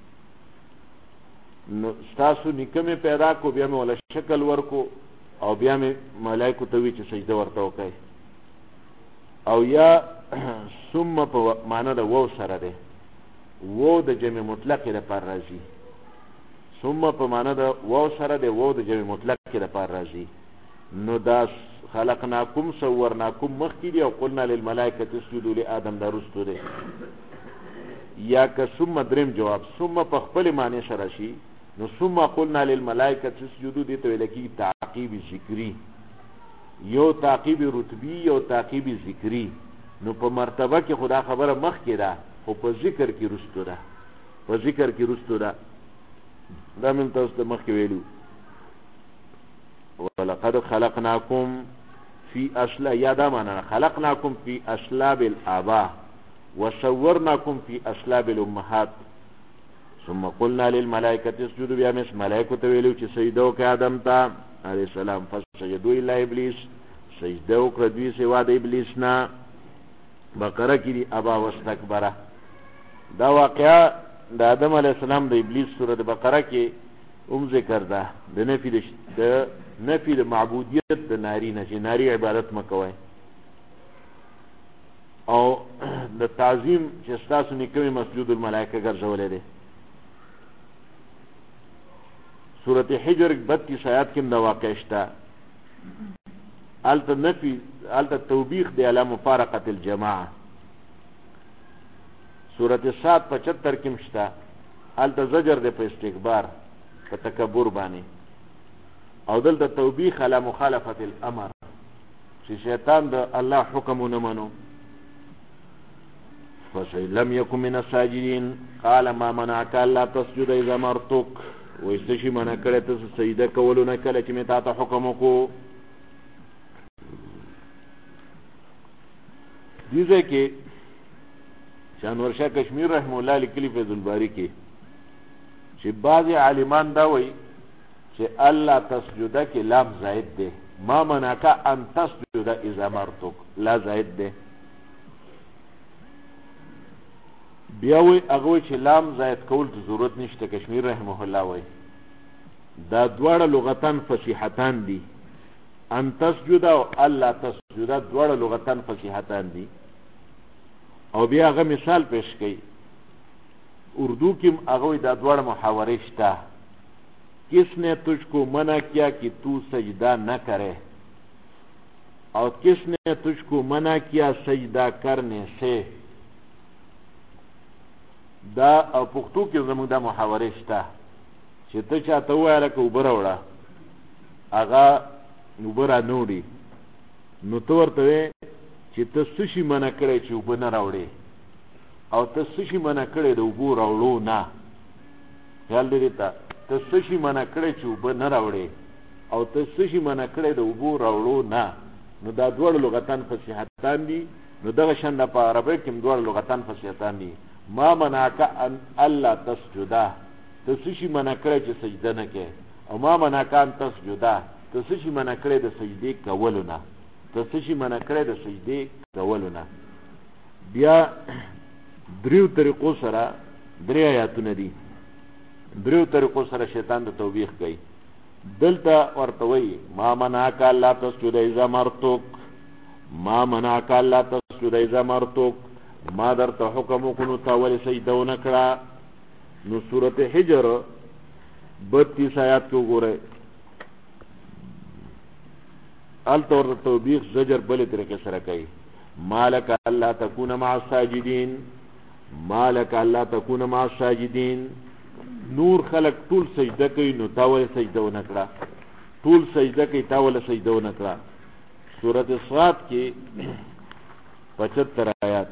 نو ستاسو نیکه مې پیدا کو بیا مې ولا شکل ورکو او بیا مې ملائکو ته وی چې سجده ورته وکړئ او یا ثم په معنا د وو سره دی وو د جمع مطلق لپاره راځي ثم په معنا د وو سره دی وو د جمع مطلق لپاره راځي نو دا خلقناکم صورناکم مخکې دی او قلنا للملائکة اسجدوا لآدم دا رستو دی یا که ثم دریم جواب ثم په خپل معنی سره شي نو ثم قلنا للملائکة اسجدوا دې ته ویل کېږي تعقیب ذکري یو تعقیب رتبي یو تعقیب ذکري نو په مرتبه کې خدا خبره مخکې ده خو په ذکر کې رستو ده په ذکر کې رستو ده دا مې تاسو ته مخکې ویلو ولقد خلقناكم فی اصلا یادا معنا خلقناکم فی اصلاب الآباء وصورناکم فی اصلاب الامهات ثم قلنا للملائکة اسجدوا بیا مس ملائکو ته ویلو چې سجده وکړه آدم ته علیه السلام فسجدوا الا ابلیس سجده وکړه دوی سوا د ابلیس نه. بقره کې دی ابا واستکبره. دا واقعه د آدم علیه السلام د ابلیس سورۃ بقره کې هم ذکر ده د نفی د معبودیت د ناری نه چې ناری عبادت مکوئ او د تعظیم چې ستاسو نیکوي مسجود الملائکه ګرځولی دی. سورت حجر 32 آیات کې دا واقع شته. الته نفی الته توبیخ دی علی مفارقه الجماعه. سورت صاد 75 کې شته. الته زجر دی په استکبار په تکبر باندې او دلته توبیخ علی مخالفه الامر چې شیطان د الله حکم نه منو. فلم يكن من الساجدين قال ما منعك الا تسجد اذا امرتك ويستشي منع کړه ته سجده کولو نه کله چې مې تا ته حکم وکړو. دیږي کې شانور شاه کشمیر رحم الله لیکلی فیض الباری کې چې بعض عالمان دا وایي چې الله تسجده کې لام زائد ده. ما منعك ان تسجد اذا امرتك لا زائد ده. بیا وی هغه چې لام زائد کول ته ضرورت نشته. کشمیر رحمه الله وی دا دواړه لغتان فصیحتان دي. ان تسجد او الله تسجد دواړه لغتان فصیحتان دي. او بیا هغه مثال پیش کړي اردو کې هغه دا دواړه محاورې شته. کس نے تجھ کو منع کیا کہ تو سجدہ نہ کرے اور کس نے تجھ کو منع کیا سجدہ کرنے سے. دا او پښتو کې زموږ دا محاورې شته چې ته چاته ووایه لکه اوبه راوړه هغه اوبه رانوړي نو ته ورته وایې چې ته څه شي منع کړی چې اوبه نه راوړې او ته څه شي منع کړی د اوبو راوړو نه. خیال دې ته ته څه شي منع کړی چې اوبه نه راوړې او ته څه شي منع کړی د اوبو راوړو نه. نو دا دواړه لغتان فصیحتان دي. نو دغه شان په عربی کې هم دواړه لغتان فصیحتان دي. ما منعك ان الله تسجدا ته څه شي منع کړی چې سجده نه کوې او ما منعك ان تسجدا ته څه شي منع کړی د سجدې کولو نه. ته څه شي منع کړی د سجدې کولو نه. بیا دریو طریقو سره درې آیاتونه دي. دریو طریقو سره شیطان د توبیخ کوي. دلته ورته وایي ما منعك الله تسجد اذا امرتك ما منعك الله تسجد اذا امرتك ما در ته حکم وکړو تا ولې سجده ونه کړه. نو سورت حجر 32 آیات کې وګورئ الته ورته توبیخ زجر بلې طریقې سره کوي. مالک الله تكون مع الساجدين مالک الله تكون مع الساجدين. نور خلق ټول سجده کوي نو تا ولې سجده ونه کړه. ټول سجده کوي تا ولې سجده ونه کړه. سورت صاد کې 75 آیات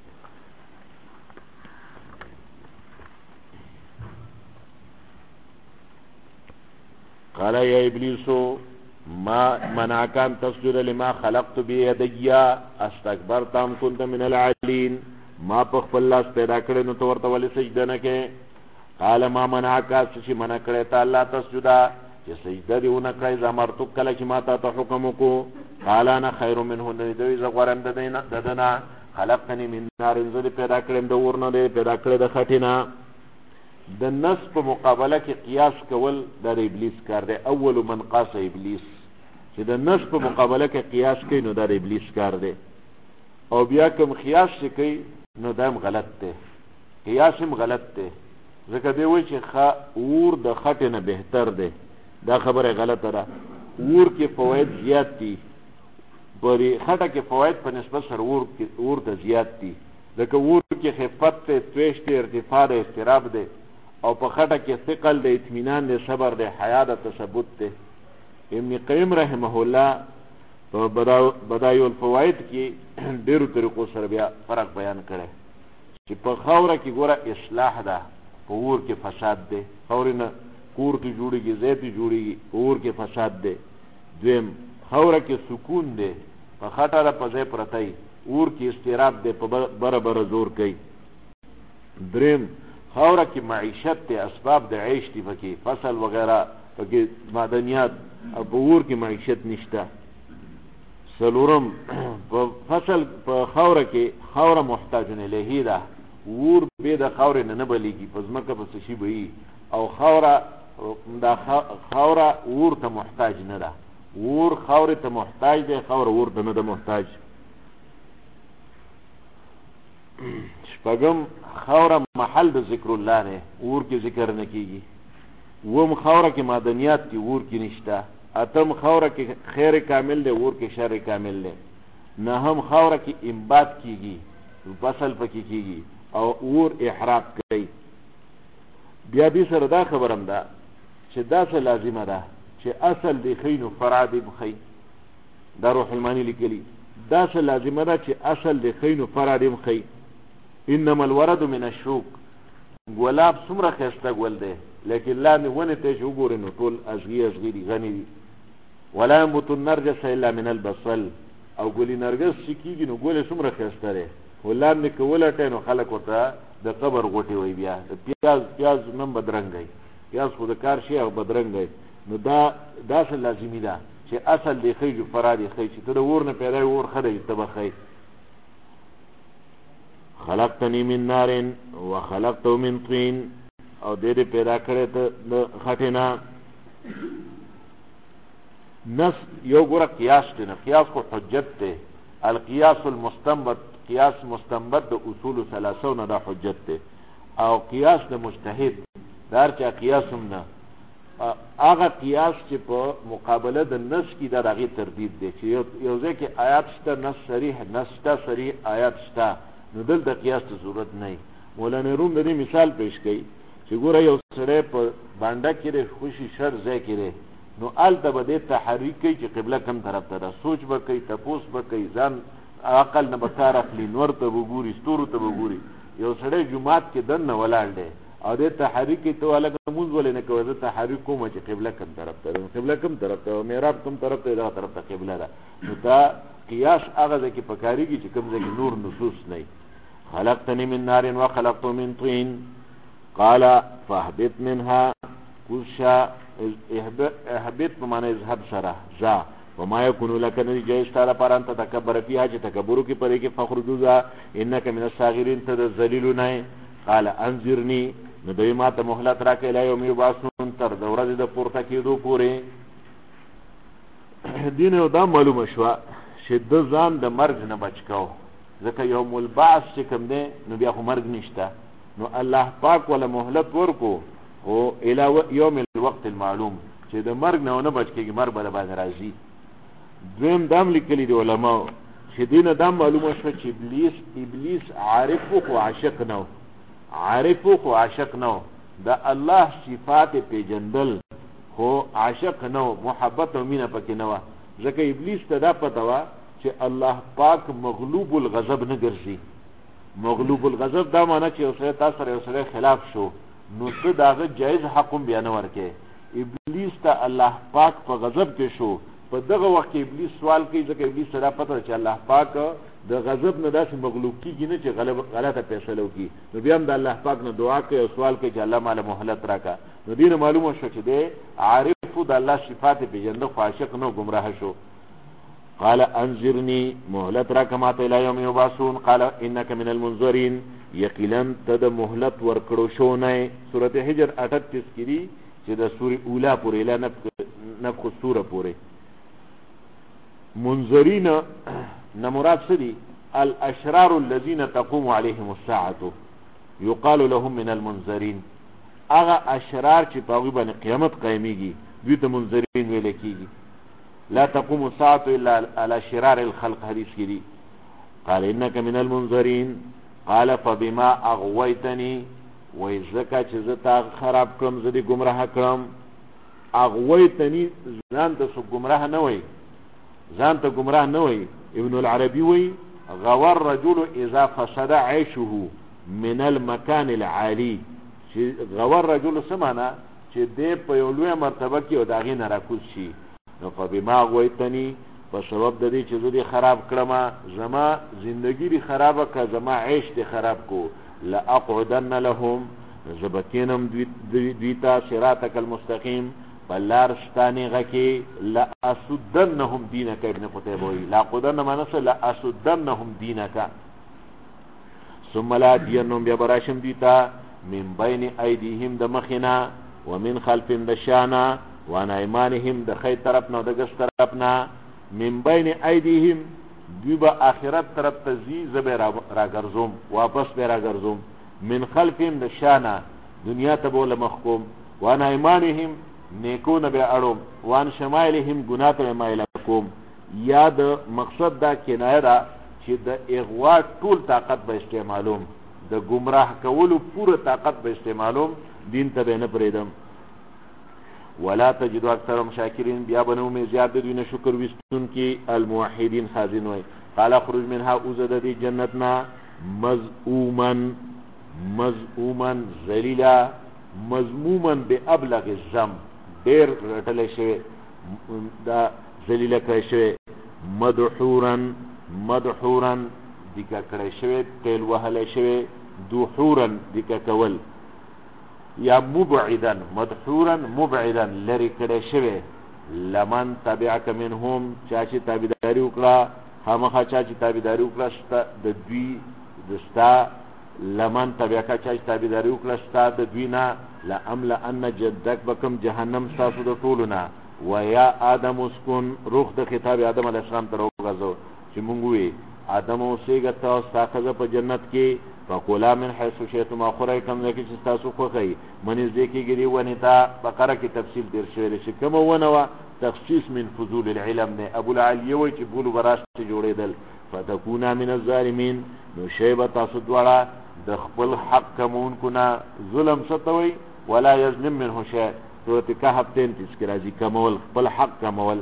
قال يا ابلیس ما منعك ان تسجد لما خلقت بيدي استكبرت ام كنت من العالين. ما په خپل لاس پیدا کړې نو ته ورته ولې سجده نه کوې. قال ما منعك چې منع کړی ته الله تسجد چې سجده دې ونه کړی زه امرتک کله چې ما تا ته حکم وکړو. قال انا خیر منه دوی زه غوره یم د ده نه. خلقتني من نار زه دې پیدا کړم د اور نه دې پیدا کړی د خټې نه. د نص په مقابله کې قیاس کول د ابلیس کار دی. اول من قاس ابلیس چې د نص په مقابله کې قیاس کوي نو د ابلیس کار دی. او بیا کوم قیاس چې کوي نو دا هم غلط دی. قیاس هم غلط دی ځکه دی وایي چې اور د خټې نه بهتر دی. دا خبره غلطه ده. اور کې فواید زیات دي پرې خټه کې فواید په نسبت سره اور ته زیات دي. ځکه اور کې خفت دی تویش دی ارتفاع دی اضطراب دی او په خټه کې ثقل دی اطمینان دی صبر دی حیا د تثبت دی. ابن قیم رحمه الله په بدایع الفوائد کې ډیرو طریقو سره بیا فرق بیان کړی چې په خاوره کې ګوره اصلاح ده په اور کې فساد دی. خاورې نه کور ته جوړېږي ځای ته جوړېږي په اور کې فساد دی. دویم خاوره کې سکون دی، په خټه په ځای پرتی، اور کې استراب دی، په بره بره زور کوي. دریم خاوره کې معیشت دی، اسباب د عیش دی، پکې فصل وغیرہ، پکې معدنیات، او په اور کې معیشت نشته. څلورم په فصل په خاوره کې خاوره محتاجون الیه ده، اور به د خاورې نه بلیږي، په ځمکه په څه شي به، او خاوره دا خاوره اور ته محتاج نه ده، اور خاورې ته محتاج دی، خاوره اور ته نه ده محتاج. شپږم خاوره محل د ذکر الله نه، اور کې ذکر نه کیږي. وم خاوره کې معدنیات دي، اور کې نشته. اتم خاوره کې خیر کامل دی، اور کې شر کامل دی. نهم خاوره کې انبات کیږي، فصل پکې کیږي، او اور احراق کوي. بیا دې سره دا خبرم ده چې دا څه لازمه ده چې اصل دی خی نو فرع دی بخی، دا روح المانی لیکلی، دا څه لازمه ده چې اصل دی خی نو فرع دی بخی. انما الورد من الشوک، ګلاب څومره ښایسته ګل دی، لیکن لاندې ونې ته چې وګورې نو ټول ازغي دي، غني دي. ولا ينبت النرجس الا من البصل، او ګلي نرګس چې کېږي نو ګل یې څومره ښایسته دی، خو لاندې که ولټی نو خلک ورته د قبر غوټې وایي. بیا د پیاز نم بدرنګی، پیاز خو د کار شي او بدرنګی. نو دا څه لازمي ده چې اصل دی خی جو فرا دی خی، چې ته د اور نه پیدا اور ښه دی ته به خی. خلقتنی من نار وخلقته من طین، او دې پیدا کړی ته د خټې نه. نس یو ګوره قیاس دی نه، قیاس خو حجت دی. القیاس المستنبط، قیاس مستنبط د اصول ثلاثه نه دا حجت دی. او قیاس د مجتهد دار چا قیاس هم نه، هغه قیاس چې په مقابله د نص کې دا دغه تردید دی چې یو ځای کې آیات شته، نص صریح، نص شته صریح، آیات شته، نو دلته قیاس ته ضرورت نه. مولانا روم د دې مثال پیش کړي چې ګوره یو سړی په بانډه کې دی، خوشي شر ځای کې دی، نو هلته به دې تحریک کوي چې قبله کوم طرف ته ده، سوچ به کوي، تپوس به کوي، ځان عقل نه به کار اخلي، نور ته به ګوري، ستورو ته به ګوري. یو سړی جومات کې دننه ولاړ دی او دې تحریک کوي، ته هلکه لمونځ ولې نه کوې؟ زه تحریک کوم چې قبله کوم طرف ته ده، قبله کوم طرف ته، محراب کوم طرف ته، دغه طرف ته قبله ده. نو دا قیاس هغه ځای کې پکارېږي چې کوم ځای کې نور نصوص نه. خلقتنی من نار وخلقته من طین، قال فاهبط منها، کوشا اهبط په معنی اذهب سره ځه، وما يكون لك ندی جایز تا لپاره ان تتکبر فيها، چې تکبر وکړي پرې کې، فخرج ذا انك من الصاغرین، ته د ذلیلو نه. قال انذرني، نو دوی ما ته مهلت راکړه، الی یوم یبعثون، تر د ورځې د پورته کېدو پورې. دین یو دا معلومه شوه چې د ځان د مرګ نه بچ کو، ځکه یوم البعث چې کوم دی نو بیا خو مرګ نشته، نو الله پاک ولا مهلت ورکو او الی یوم الوقت المعلوم، چې د مرګ نه ونه بچ کېږي، مرګ به د باندې راځي. دویم دام لیکلی دی علماء چې دینه دا معلومه شوه چې ابلیس عارف خو عاشق نه، عارف خو عاشق نه، د الله صفات پیژندل خو عاشق نه، محبت او مینه پکې نه وه. ځکه ابلیس ته دا پته وه چې الله پاک مغلوب الغضب نه ګرځي. مغلوب الغضب دا معنی چې یو سړی تا سره یو سړی خلاف شو، نو ته د هغه جایز حق هم بیا نه ورکې. ابلیس ته الله پاک په غضب کې شو، په دغه وخت کې ابلیس سوال کوي، ځکه ابلیس ته دا پته چې الله پاک د غضب نه داسې مغلوب کېږي نه چې غلطه فیصله وکړي. نو بیا هم د الله پاک نه دعا کوي او سوال کوي چې الله ماله مهلت راکړه. نو دې نه معلومه شوه چې دی عارف د الله صفات پېژنده، خو عاشق نه، ګمراه شو. قال انذرني، مهلت راکړه ما ته، الی یوم یبعثون. قال انک من المنذرین، یقینا ته د مهلت ورکړو شو نه. سورۃ حجر 38 کې دي چې د سورې اوله پورې الی نفخ الصور پورې. منذرین نه مراد څه دي؟ الاشرار الذين تقوم عليهم الساعه يقال لهم من المنذرین، هغه اشرار چې په هغوی باندې قیامت قایمیږي دوی ته منذرین ویل کېږي. لا تقوم الساعه الا على شرار الخلق، حدیث کې دي. قال انك من المنذرین، قال فبما اغويتني، وای زکه چې زه تا خراب کړم، زه دې ګمراه کړم. اغويتني ځان ته څوک ګمراه نه وای، ځان ته ګمراه نه وای. ابن العربي وای غور رجل اذا فسد عيشه من المكان العالي، چې غور رجل سمانا چې دې په یو لوی مرتبه کې او د هغې نه راکوز شي، نو فبما غویتنی په سبب د دې چې زه دې خراب کړم زما زندگی دې خرابه که زما عیش دې خراب کو لاقعدن لهم زبکینم دوی ته صراطک المستقیم بلار ستانی غکی لاسدنهم دینک ابن قتیبه وی لاقعدن معنی لاسدنهم دینک ثم لا دینهم بیا براشم دوی ته من بین ایدیهم د مخنا ومن خلفهم د شانا وعن ایمانهم د خی طرفنا و د ګس طرفنا من بین ایدیهم دوی به آخرت طرف ته ځي زه به راګرځوم واپس به راګرځوم من خلفهم د شانا دنیا ته به له مخ کوم وعن ایمانهم نیکونه به اړوم وعن شمائلهم ګناه ته مایله کوم یا د مقصد دا کنایه ده چې د اغوا ټول طاقت به استعمالوم د گمراه کولو پوره طاقت به استعمالوم دین ته به نه پرېږدم ولا تجدو اکثرهم شاکرین بیا به نه ومې زیات د دوی نه شکر ویستونکي الموحدین خازن وی قال اخرج منها اوزه د دې جنت نه مذعوما ذلیلا مذموما بابلغ الذم ډېر رټلی شوی دا ذلیله کړی شوی مدحورا دیکه کړی شوی تیل وهلی شوی دحورا دیکه کول یا مدحورا مبعدا لري کړی شوی لمن تبعک منهم چا چې تابعداري وکړه خامخا چا چې تابعداري وکړه د دوی دستا لمن تبعک چا چې تابعداري وکړه ستا د دوی نه لاملأن جدک بکم جهنم ستاسو د ټولو نه ویا آدم اسکن روح د خطاب آدم علیه السلام ته راوغځو چې مونږ وی آدم اوسېږه ته او ستا ښځه په جنت کې فکولا من حیث شئتما خورئ کوم ځای کې چې ستاسو خوښوي منځدې کېږي دې ونې ته بقره کې تفصیل تېر شوی دی چې کومه ونه وه تخصیص من فضول العلم دی ابوالعالیه وایي چې بولو به راسته جوړېدل فتکونا من الظالمین نو شی به تاسو دواړه د خپل حق کمونکو نه ظلم څه ته وایي ولا یظلم منه شی سورت کهف 33 کې راځي کمول خپل حق کمول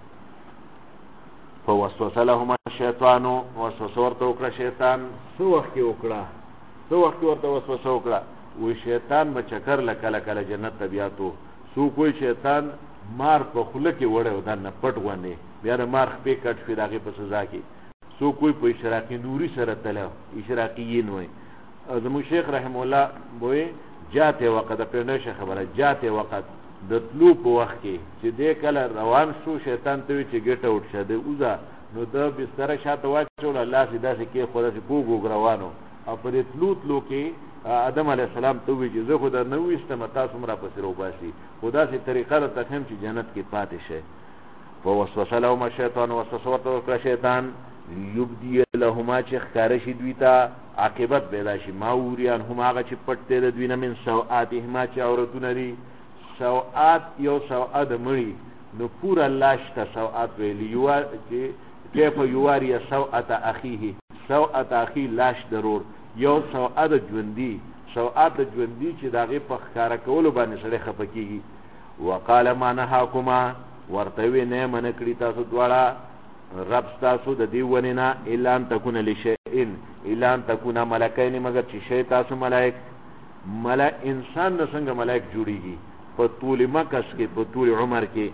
فوسوس لهما الشیطان وسوسه ورته وکړه شیطان څه وخت کې ورته وسوسه وکړه وی شیطان به چکر له کله کله جنت ته بیاتو څوک وایي شیطان مار په خوله کې وړی و دننه پټ غوندې بیا د مار خپې کټ شوې د هغې په سزا کې څوک وایي په اشراقي نوري سره تلی اشراقیین وایي زموږ شیخ رحم الله وایي جاته وقت د پېنډشه خبره جاته وقت د تلو په وخت کې چې دې کله روان شو شیطان ته وی چې ګټه وټ شه د اوزه نو د بستره شاته واچول الله سي داسې کې خو داسې پوګ روانو او په دې تلو کې آدم علیه السلام ته وی چې زه خو در نه ویستم تاسو مرا پسې روباسي خو داسې طریقه راته ښیم چې جنت کې پاتې شئ فوسوس لهما الشیطان وسوسه ورته وکړه شیطان لیبدي لهما چې ښکاره شي دوی ته عاقبت پیدا شي ما وریان هم هغه چې پټ دی د دوی نه من سوآتهما چې عورتونه دي سوآت یو سوآت مړي نو پورا لاش ته سوآت ویلی چې کیف یواری سوآت اخیه سوآت اخی لاش ضرور یو سوآت ژوندي چې د هغې په ښکاره کولو باندې سړی خفه کېږي وقال ما نهاکما ورته وی نه منع کړي تاسو دواړه رب ستاسو د دې ونې نه الا ان تکونه لشیئن الا ان تکونه ملکین مگر چې شی تاسو ملائک انسان نه څنګه ملائک جوړیږي په طول مکس کې په طول عمر کې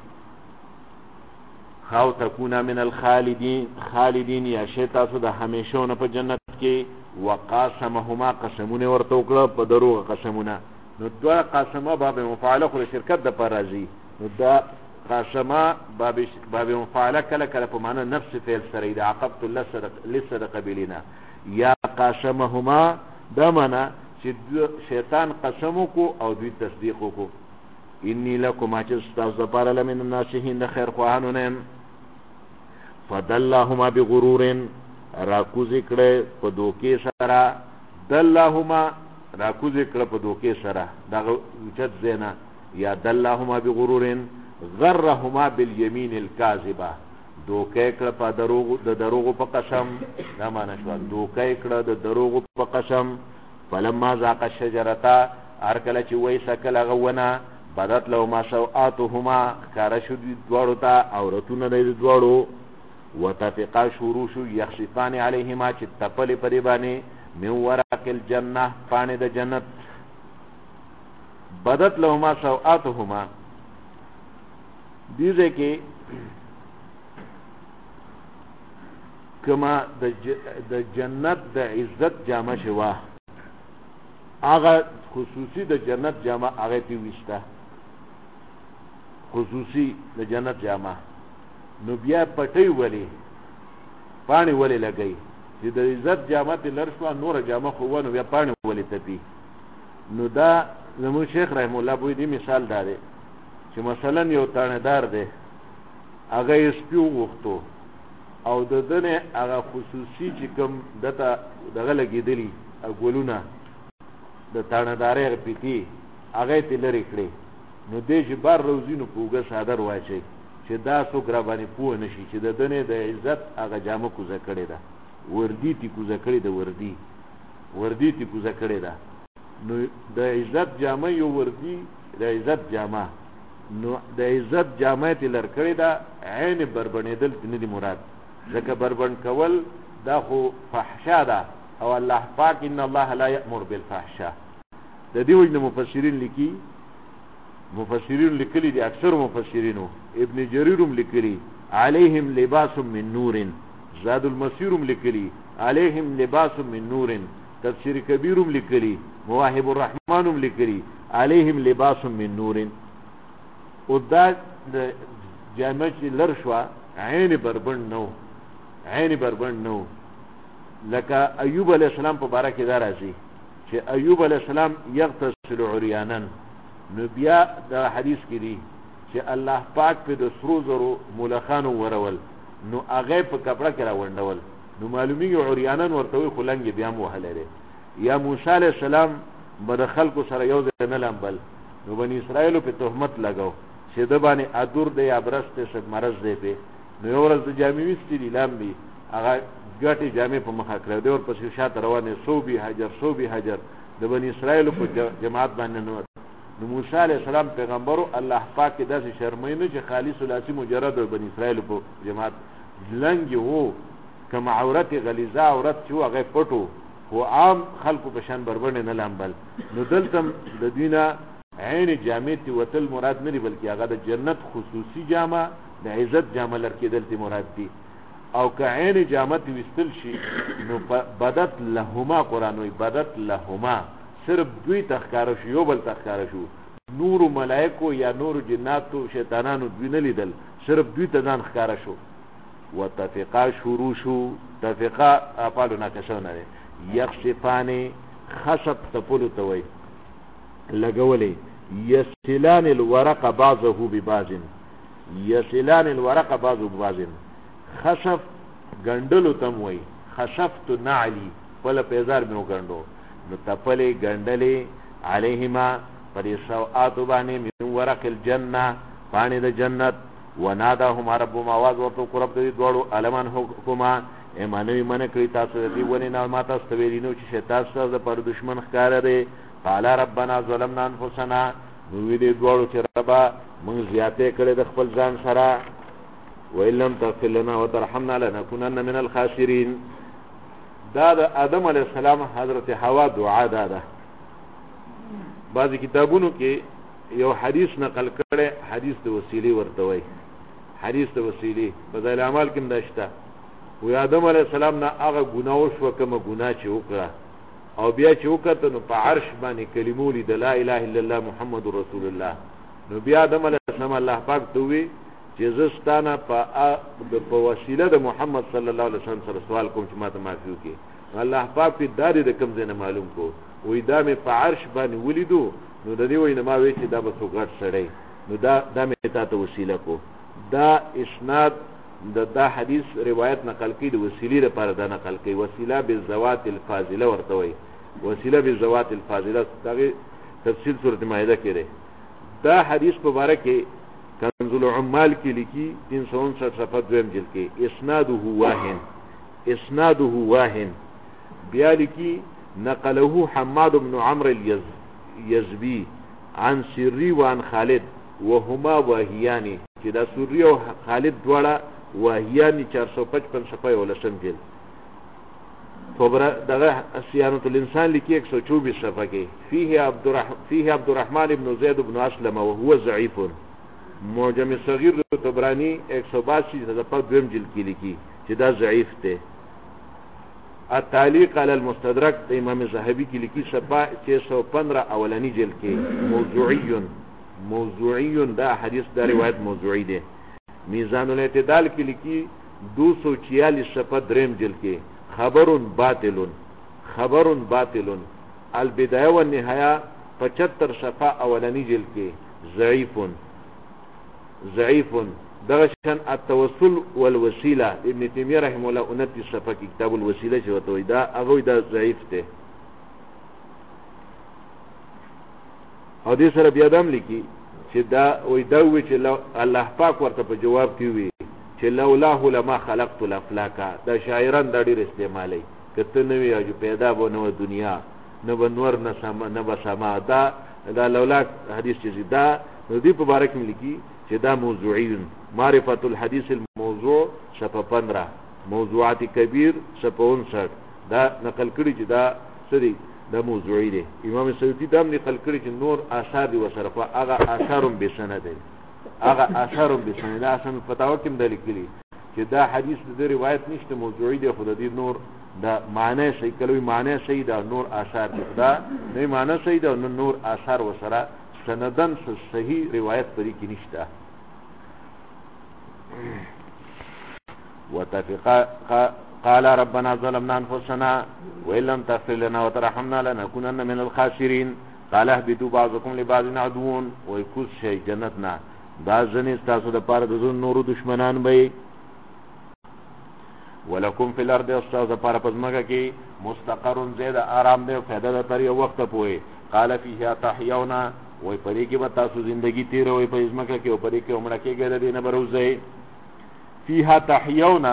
خاو تکونه من الخالدین یا شی تاسو د همیشونه په جنت کې وقاسمهما قسمونه ورته وکړه په دروغ قسمونه نو دوه قسمه باب مفاعله خو شرکت د پر راځي نو دا قاسمه باب مفاعله کله کله په معنی نفس فعل سره د عقبت لصدق بلینا یا قاسمهما دا معنی چې شیطان قسم کو او دوی تصدیق کو انی لکم اجستاز دپاره لمن الناسحین د خیر خواهانو نه فدلهما بغرور راکوزی کړه په دوکې سره دلهما راکوزی کړه په دوکې سره دغه اوچت زینا یا دلهما بغرور غرهما بالیمین الکاذبه دوکې کړه په دروغ په قسم دا معنی شو دوکې کړه د دروغ په قسم فلما ذاق الشجرة ارکل چې وای سکل غونه بدت لهما سوآتهما کار شو دوړو ته عورتونه د دوړو وتفقا شروع شو یخصفان علیهما چې تپلې پرې باندې من ورق الجنه پانې د جنت بدت لهما سوآتهما دیږي کې کما د جنت د عزت جامه شوا هغه خصوصي د جنت جامه هغه تی وستا خصوصي د جنت جامه نو بیا پټي ولی پانی ولی لګي چې د عزت جامه ته لرشوا نور جامه خو ونه بیا پانی ولی تپی نو دا زمو شیخ رحم الله بوی دی مثال داره چې مثلا یو تانیدار دی هغه یې سپیو غوښتو او د دنه هغه خصوصي چې کوم دته دغه لګېدلی ګولونه د تانیدارې پیتی هغه ته لري کړی نو دې چې بار روزي نو پوګه صادر واچي چې دا څوک را باندې پوه نشي چې د دنه د عزت هغه جامه کوزه کړی ده وردی تی کوزه کړی ده وردی تی کوزه کړی ده نو د عزت جامه یو وردی د عزت جامه نو د عزت جامه تی لر کړی ده عین بربنیدل نه دی مراد ځکه بربند کول دا خو فحشا ده او الله پاک ان الله لا یأمر بالفحشاء د دې وجه مفسرین لیکلي دي اکثر مفسرینو ابن جریرم لیکلي علیهم لباس من نور زاد المسیرم لیکلي علیهم لباس من نور تفسیر کبیرم لیکلي مواهب الرحمنم لیکلي علیهم لباس من نور او دا جامع چې لرشوا عین بربند نو لکه ایوب علیہ السلام په باره کې دا راځي چې ایوب علیہ السلام یغتسل عریانا نو بیا دا حدیث کې دی چې الله پاک په د سرو زرو ملخانو ورول نو هغه په کپڑا کې راوندول نو معلومیږي عریانان ورته وي خلنګ بیا مو هلره یا موسی علیہ السلام بد خلکو سره یو ځای نه لامبل نو بنی اسرائیل په تهمت لگاو چې د باندې ادور دی یا برسته سب مرز دی په نو یو ورځ د جامع وستې لامبي هغه ګټي جامع په مخه کړو دی ور پسې شاته روانه صوبي حجر د بنی اسرائیل په جماعت باندې نو موسی علیہ السلام پیغمبرو الله پاک داسې شرمینه چې خالص الاسی مجرد بنی اسرائیل په جماعت لنګ وو کما عورت غلیظه عورت چې هغه پټو او عام خلکو په شان بربند نه لامبل نو دلته د دینه عین جامع تی وتل مراد نه دی بلکې هغه د جنت خصوصي جامه د عزت جامه لرکېدل تی مراد دی او که عین جامه تی وستل شي نو بدت لهما قران وی بدت لهما صرف دوی تخکار شو یو بل تخکار شو نور ملائکو یا نور جناتو شیطانانو دوی نه لیدل صرف دوی ته ځان ښکار شو وتفقا شروع شو تفقا اپالو ناکسونه یخشفانی خشب تپلو توي لګولې یسلان الورق بعضه ببعض خشف غندلو تم وي خشفت نعلی ولا پیزار مې وګندو نو تپلې غندلې علیهما پر سوءات باندې من ورق الجنه باندې د جنت وناداهم ربهم आवाज ورته قرب دې دوړو علمان حکما ایمانوی من کړی تاسو دې ونی نه ما تاسو ویلینو چې شیطان سره پر دشمن ښکار دی قال ربنا ظلمنا انفسنا نو دې دوړو چې ربا موږ زیاته کړې د خپل ځان سره وإلم تغفر لنا وترحمنا لنكونن من الخاسرين دا د آدم علیہ السلام حضرت حوا دعا ده بعضی کتابونو کې یو حدیث نقل کړي حدیث د وسیلې ورته وای حدیث د وسیلې په ځای اعمال کې مداشته و آدم علیہ السلام نه هغه ګناه وشو کوم ګناه چې وکړه او بیا چې وکړه نو په عرش باندې کلمو لید لا اله الا الله محمد رسول الله نو بیا آدم علیہ السلام الله پاک ته وی چې زستانه په وسیله د محمد صلی الله علیه وسلم سره سوال کوم چې ماته معفو کې الله پاک په داري د کم زنه معلوم کو وې دا مې په عرش باندې ولیدو نو د دې وینه ما وی چې دا به څوګړ سړی نو دا مې ته وسیله کو دا اسناد دا حدیث روایت نقل کړي د وسیلې لپاره دا نقل کړي وسیله بالذوات الفاضله ورته وي وسیله بالذوات الفاضله دغه تفصیل سورۃ مائده کې ده دا حدیث مبارک کنز العمال کې لیکي 359 صفحه دویم جلد کې اسناده واهن بیا لیکي نقله حماد بن عمرو اليزبي عن سری وعن خالد وهما واهیان چې دا سری او خالد دواړه واهیان 455 صفحه ولسم جلد صبر دغه سیانۃ الانسان لیکي 124 صفحه کې فيه عبد الرحمن بن زید بن اسلم وهو ضعيف معجم صغیر د طبرانی 182 صفحه دویم جلد کې لیکي چې دا ضعیف دی. التعلیق علی المستدرک د امام زاهبی کې لیکي صفحه 615 اولنی جلد کې موضوعی دا حدیث دا روایت موضوعی دی. میزان الاعتدال کې لیکي 246 صفحه دریم جلد کې خبر باطل البدایه والنهایه 75 صفحه اولنی جلد کې ضعیف دغشن التوسل والوسیله ابن تیمیه رحمه الله 29 صفحه کې کتاب الوسیله چې وته دا هغه دا ضعیف دی. او دې سره بیا دم لیکي چې دا وې دا وی چې الله پاک ورته په جواب کې وی چې لولاه لما خلقت الافلاک. دا شاعران دا ډېر استعمالي کته نه وی چې پیدا به نو دنیا نه بنور نه سما نه بسما دا لولا حدیث چې دا دې په باره کې لیکي چې دا موضوعی. معرفت الحدیث الموضوع صفحه 15 موضوعات کبیر صفحه 59 دا نقل کړي چې دا سری دا موضوعی دی. امام سیوطی دا نقل کړي چې نور آثار دي وسرفه هغه آثارم به سند دی دا اصل فتاوا کې د لیکلي چې دا حدیث د روایت نشته موضوعی دی. خود دې نور دا معنی صحیح کلوي معنی صحیح دا نور آثار دي دا نه معنی صحیح دا نور آثار وسره سندن صحیح روایت پرې کې نشته. قال ربنا ظلمنا انفسنا وان لم تغفر لنا وترحمنا لنكونن من الخاسرين قال اهبطوا بعضكم لبعض عدو ويكوز شيء جنتنا دا ځنې تاسو د پاره د نور دشمنان به ولکم فی الارض استاذ پاره پزماګه کې مستقر زید آرام دی فائدہ د تر یو وخت پوي. قال فیها تحیونا وای پرې کې به تاسو ژوندۍ تیروي په ځمکه کې او پرې کې عمره کې ګرځي دینه بروزه فیها تحیونا.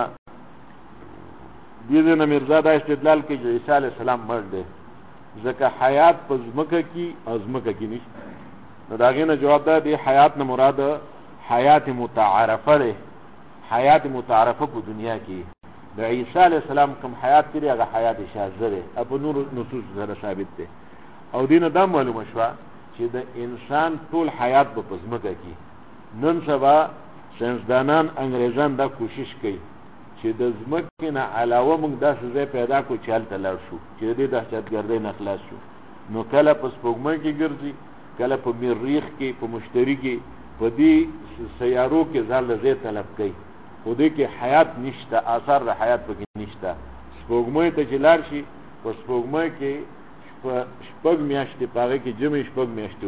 دې نه مرزا دا استدلال کوي چې عیسی علی السلام مړ دی ځکه حیات په ځمکه کې ازمکه کې نشته. نو داغه نه جواب ده دی حیات نه مراد حیات متعارفه ده. حیات متعارفه په دنیا کې د عیسی علی السلام کوم حیات کړي هغه حیات شاذه ده په نور نصوص سره ثابت ده. او دینه دا معلومه شوه چې د انسان ټول حیات په ځمکه کې. نن سبا ساينسدانان انګريزان دا کوشش کوي چې د ځمکې نه علاوه موږ داسې ځای پیدا کړو چې هلته لاړ شو چې د دې دهشتګردۍ نه خلاص شو. نو کله په سپوږمۍ کې ګرځي کله په مریخ کې په مشتري کې په دې سیارو کې ځان له ځای طلب کوي خو دې کې حیات نشته آثار د حیات پکې نشته. سپوږمۍ ته چې لاړ شي په سپوږمۍ کې شپږ میاشتې په هغې کې جمع شپږ میاشتې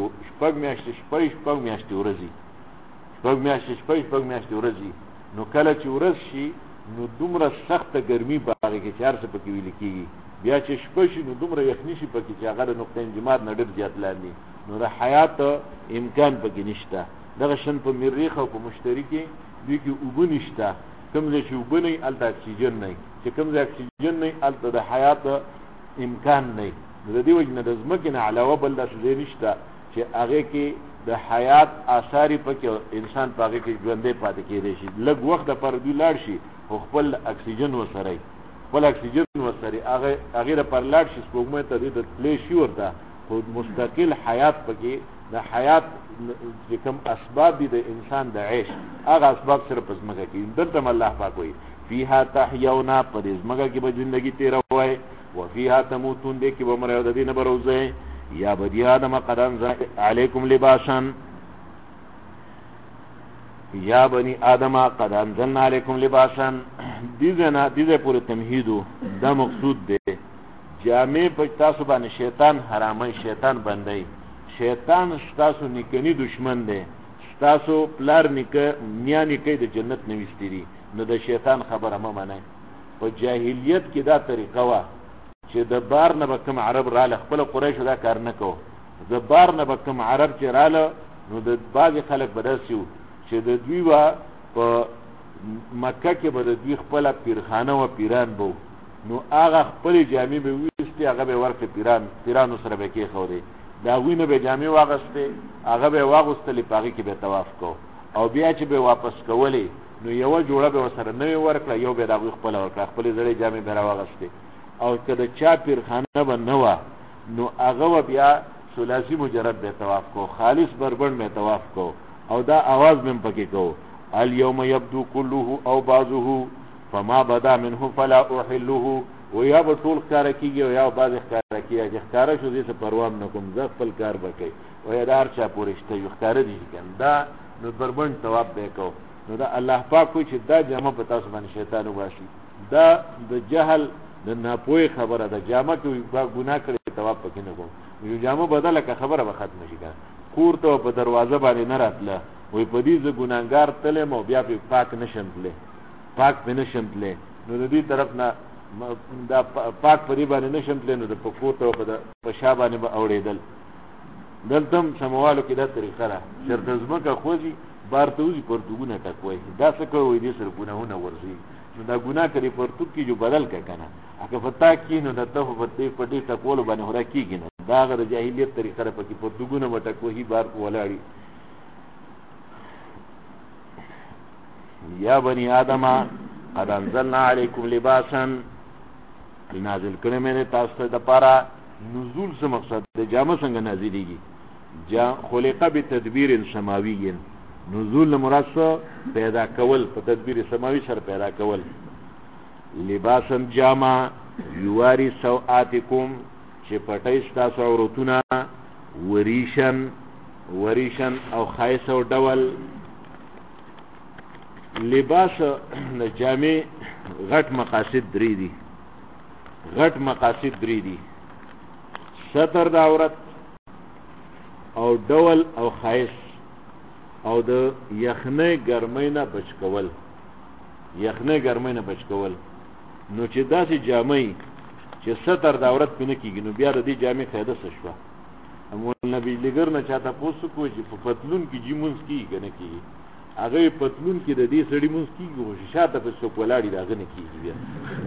ورځې نو کله چې ورځ شي نو دومره سخته ګرمي په هغې کې چې هر څه پکې ویلې کېږي. بیا چې شپه شي نو دومره یخني شي پکې چې هغه د نقطه انجماد نه ډېر زیات لاندې نو د حیات امکان پکې نشته. دغه شان په مریخ او په مشتري کې دوی کې اوبه نشته. کوم ځای چې اوبه نه وي هلته اکسیجن نه وي چې کوم ځای اکسیجن نه وي هلته د حیات امکان نه وي. نو د دې وجې نه د ځمکې نه علاوه بل داسې ځای نشته چې هغې کې د حیات آثارې پکې انسان په هغې کې ژوندی پاتې کېدی شي. لږ وخت دپاره دوی لاړ شي خو خپل اکسیجن ورسره هغې دپاره لاړ شي سپوږمۍ ته دې ته تللی شي ورته خو مستقل حیات پکې د حیات چې کوم اسباب دي د انسان د عیش هغه اسباب صرف په ځمکه کې دلته هم الله پاک وایي فیها تحیونا په دې ځمکه کې به ژوندګي تېروئ وفیها تموتون دې کې به مرئ او د دې نه به روزئ. یا بنی آدم قد انزل علیکم لباسا یا بنی آدم قد انزلنا علیکم لباسا. دیزه پورې تمهیدو دا مقصود دی جامع په تاسو باندې شیطان حرامي شیطان بندي. شیطان ستاسو نیکنی دشمن دی. ستاسو پلار نیکه نیا نیکه د جنت نوستری نو د شیطان خبره مه منئ. په جاهلیت کې دا طریقه وه چې د بار نه به کوم عرب راله خپل قریشو دا کار نه کو. د بار نه به کوم عرب چې راله نو د بعضې خلک به داسې وو چې د دوی به په مکه کې به د دوی خپله پیرخانه و پیران به نو هغه خپلې جامې به ویستې هغه به یې ورکړې پیرانو سره به یې کېښودې. د هغوی نه به یې جامې واغستې هغه به یې واغوستلې په هغې کې به یې طواف کو او بیا چې به یې واپس کولې نو یوه جوړه به یې ورسره نوې ورکړه یو به یې د هغوی خپله ورکړه خپلې زړې جامې به یې راواغستې. او که د چا پیرخانه به نه وه نو هغه به بیا ثلاثي مجرد به طواف کو خالص بربند به طواف کو او دا आवाज من پکې کو اليوم يبدو كله او بعضه فما بدا منه فلا احله ويا بطول ښکارا کیږي او یا بعض ښکارا کیږي چې ښکارا شو دې څه پروا نه کوم ځ خپل کار وکړي او یا دار چا پورشته یو ښکارا دي کنده نو بربند ثواب به کو نو دا الله پاک کوئی چې دا جامه په تاسو باندې شیطان واشي دا د جهل د ناپوهي خبره ده جامه کې ګناه کړي ثواب پکې نه کوم یو جامه بدله که خبره به ختم شي کنه کور ته په دروازه باندې نه راتله وای په دې ز ګناګار تله مو بیا په پاک نشم تله پاک به نشم تله نو د دې طرف نه دا پاک په دې باندې نشم تله نو د پکور ته په شابانه به اوړېدل دلته سموالو کې دا طریقه ده شرط زمکه خوځي بار ته وځي پرتګونه ټکوي دا څه کوي دې سره ګناهونه ورځي نو دا ګناه کوي پرتګ کې جو بدل کنه اګه فتا کې نو د ته په دې ټکول باندې هره کېږي نه دا غره جاهلیت طریقه ده پکې پرتګونه مټکوي بار ولاړی یا بنی آدم قد انزلنا علیکم لباسا نازل کړه مې تاسو ته د پاره نزول څه مقصد د جامه څنګه نازلېږي خلقه بتدبیر سماوی نزول مراد پیدا کول په تدبیر سماوی سره پیدا کول لباسا جامه یواری سوآتکم چې پټای تاسو عورتونه وریشن او خایس او ډول لباس د جامع غټ مقاصد درې دي ستر د عورت او ډول او خایس او د یخنه ګرمۍ نه بچ کول نو چې داسې جامې چې ستر د عورت پنه کیږي نو بیا د دې جامې فائدہ څه شو امو نبی لګر نه چاته پوسو کوی چې په پتلون کې جیمونز کیږي نه کیږي هغه پتلون کې د دې سړی مونږ کیږي او شاته په څوک ولاړی راغ نه کیږي بیا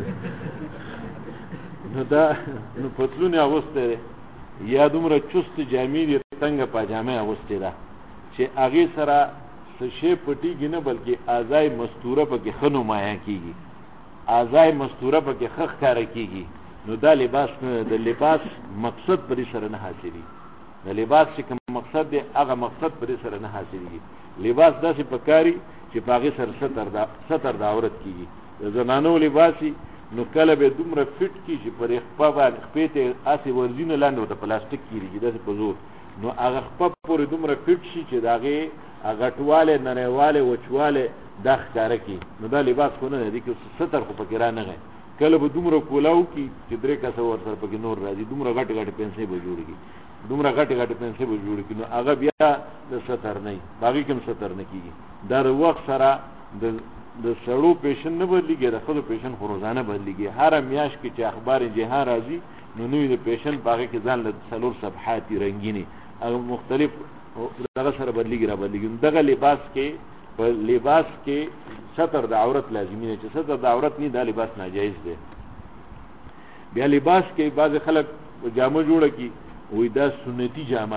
نو پتلون اغوسته یا دومره چست جامې دي څنګه پاجامه اغوسته ده چې هغه سره څه شی پټیږي نه بلکې اعضای مستوره پکې خنو مایا کیږي اعضای مستوره پکې خخ کار کیږي نو دا لباس نه د لباس مقصد پرې سره نه حاصلي د لباس چې کوم مقصد دی هغه مقصد پرې سره نه حاصلي لباس داسې پکاري چې پاغه سر ستر د عورت کیږي د زنانو لباسي نو کله به دومره فټ کی چې پر خپه باندې خپېته اسې ورزینه لاندې د پلاستیک کیږي داسې په زور نو هغه خپه پورې دومره فټ شي چې داغه غټواله نریواله وچواله دغ کار کوي نو دا لباس خو نه دی کې ستر خو پکې را نه غي کله به دومره کولاو کی چې درې کسه ورته پکې نور راځي دومره غټ پنسي به جوړيږي دومره غټ پنسي به جوړ کینو هغه بیا د ستر نه باقي کوم ستر نه کیږي در وخت سره د سړو پیشن نه بدلیږي د خود پیشن خروزانه بدلیږي هر میاش کې چې اخبار جهان راځي نو نوې د پیشن باغې کې ځان له څلور صفحات رنگینی هغه مختلف دغه سره بدلیږي دغه لباس کې ستر د عورت لازمي نه چې ستر د عورت نه د لباس ناجایز دی بیا لباس کې بعض خلک جامه جوړه کی وې دا سنتي جامه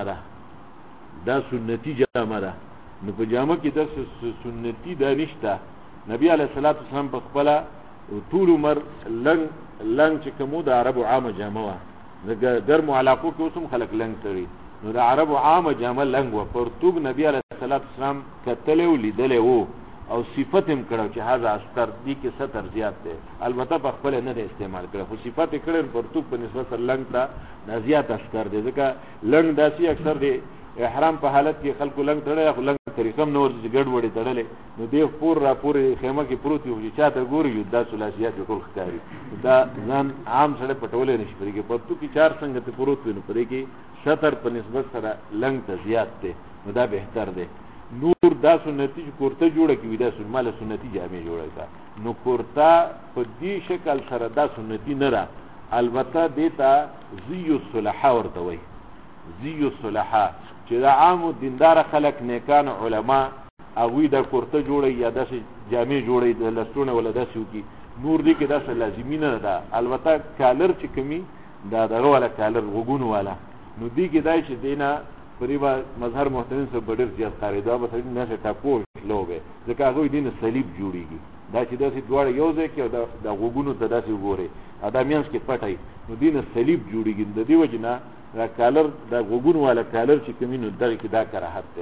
ده نو په جامه کې د سنتي د نشته نبی علیه الصلاۃ والسلام په خپل طول عمر لنګ چې کومو د عربو عامه جامه و ګرمو علاقو کې اوسم خلک لنګ تړي نو د عربو عامه جامه لنګ و پرتګ نبی علیه الصلاۃ والسلام کتلې ولیدلې وو او صفت هم کړو چې هاذا استر دي کې ستر زیات دی البته په خپل نه استعمال کړو خو صفت کړي پرتګ په نسبت سره لنګ ته زیات استر دی ځکه لنګ داسي اکثر دی احرام په حالت کې خلکو لنګ تړي خو لنګ طریقم نور ګډ وړي تړلې نو دی پورې خیمه کې پروت یو چې چاته ګوري یو د ثلاثيات ټول ښکاری دا ځان عام سره پټولې نشي پرې کې پرتګ کې چار څنګه ته پروت ویني پرې کې ستر په نسبت سره لنګ ته زیات دی نو دا بهتر دی نور دا سنتي کورته جوړه کی ودا مال سنتي جامې جوړه کا نو کورتا په دې شکل سره دا سنتي نه را البته دیتا زیو الصلحا ورته وای زیو الصلحا چې دا عام دیندار خلک نیکان علما هغه دا کورته جوړه یا داسې جامې جوړه د لستونه ولا داسې کی نور دې کې داسې لازمي نه ده البته کالر چې کمی دا دغه ولا کالر وګونو والا نو دې کې دای چې دینا پریبا مظهر محترم سره ډېر زیات قاعده به څنګه نه ټاکو لوبه ځکه هغه دین صلیب جوړیږي دا چې داسې دواړه یو ځای کې دا وګونو ته داسې وګوره ادمیانس کې پټای نو دین صلیب جوړیږي د دې وجنه دا کالر دا وګونو والا کالر چې کمینو دغه کې دا کراهت ده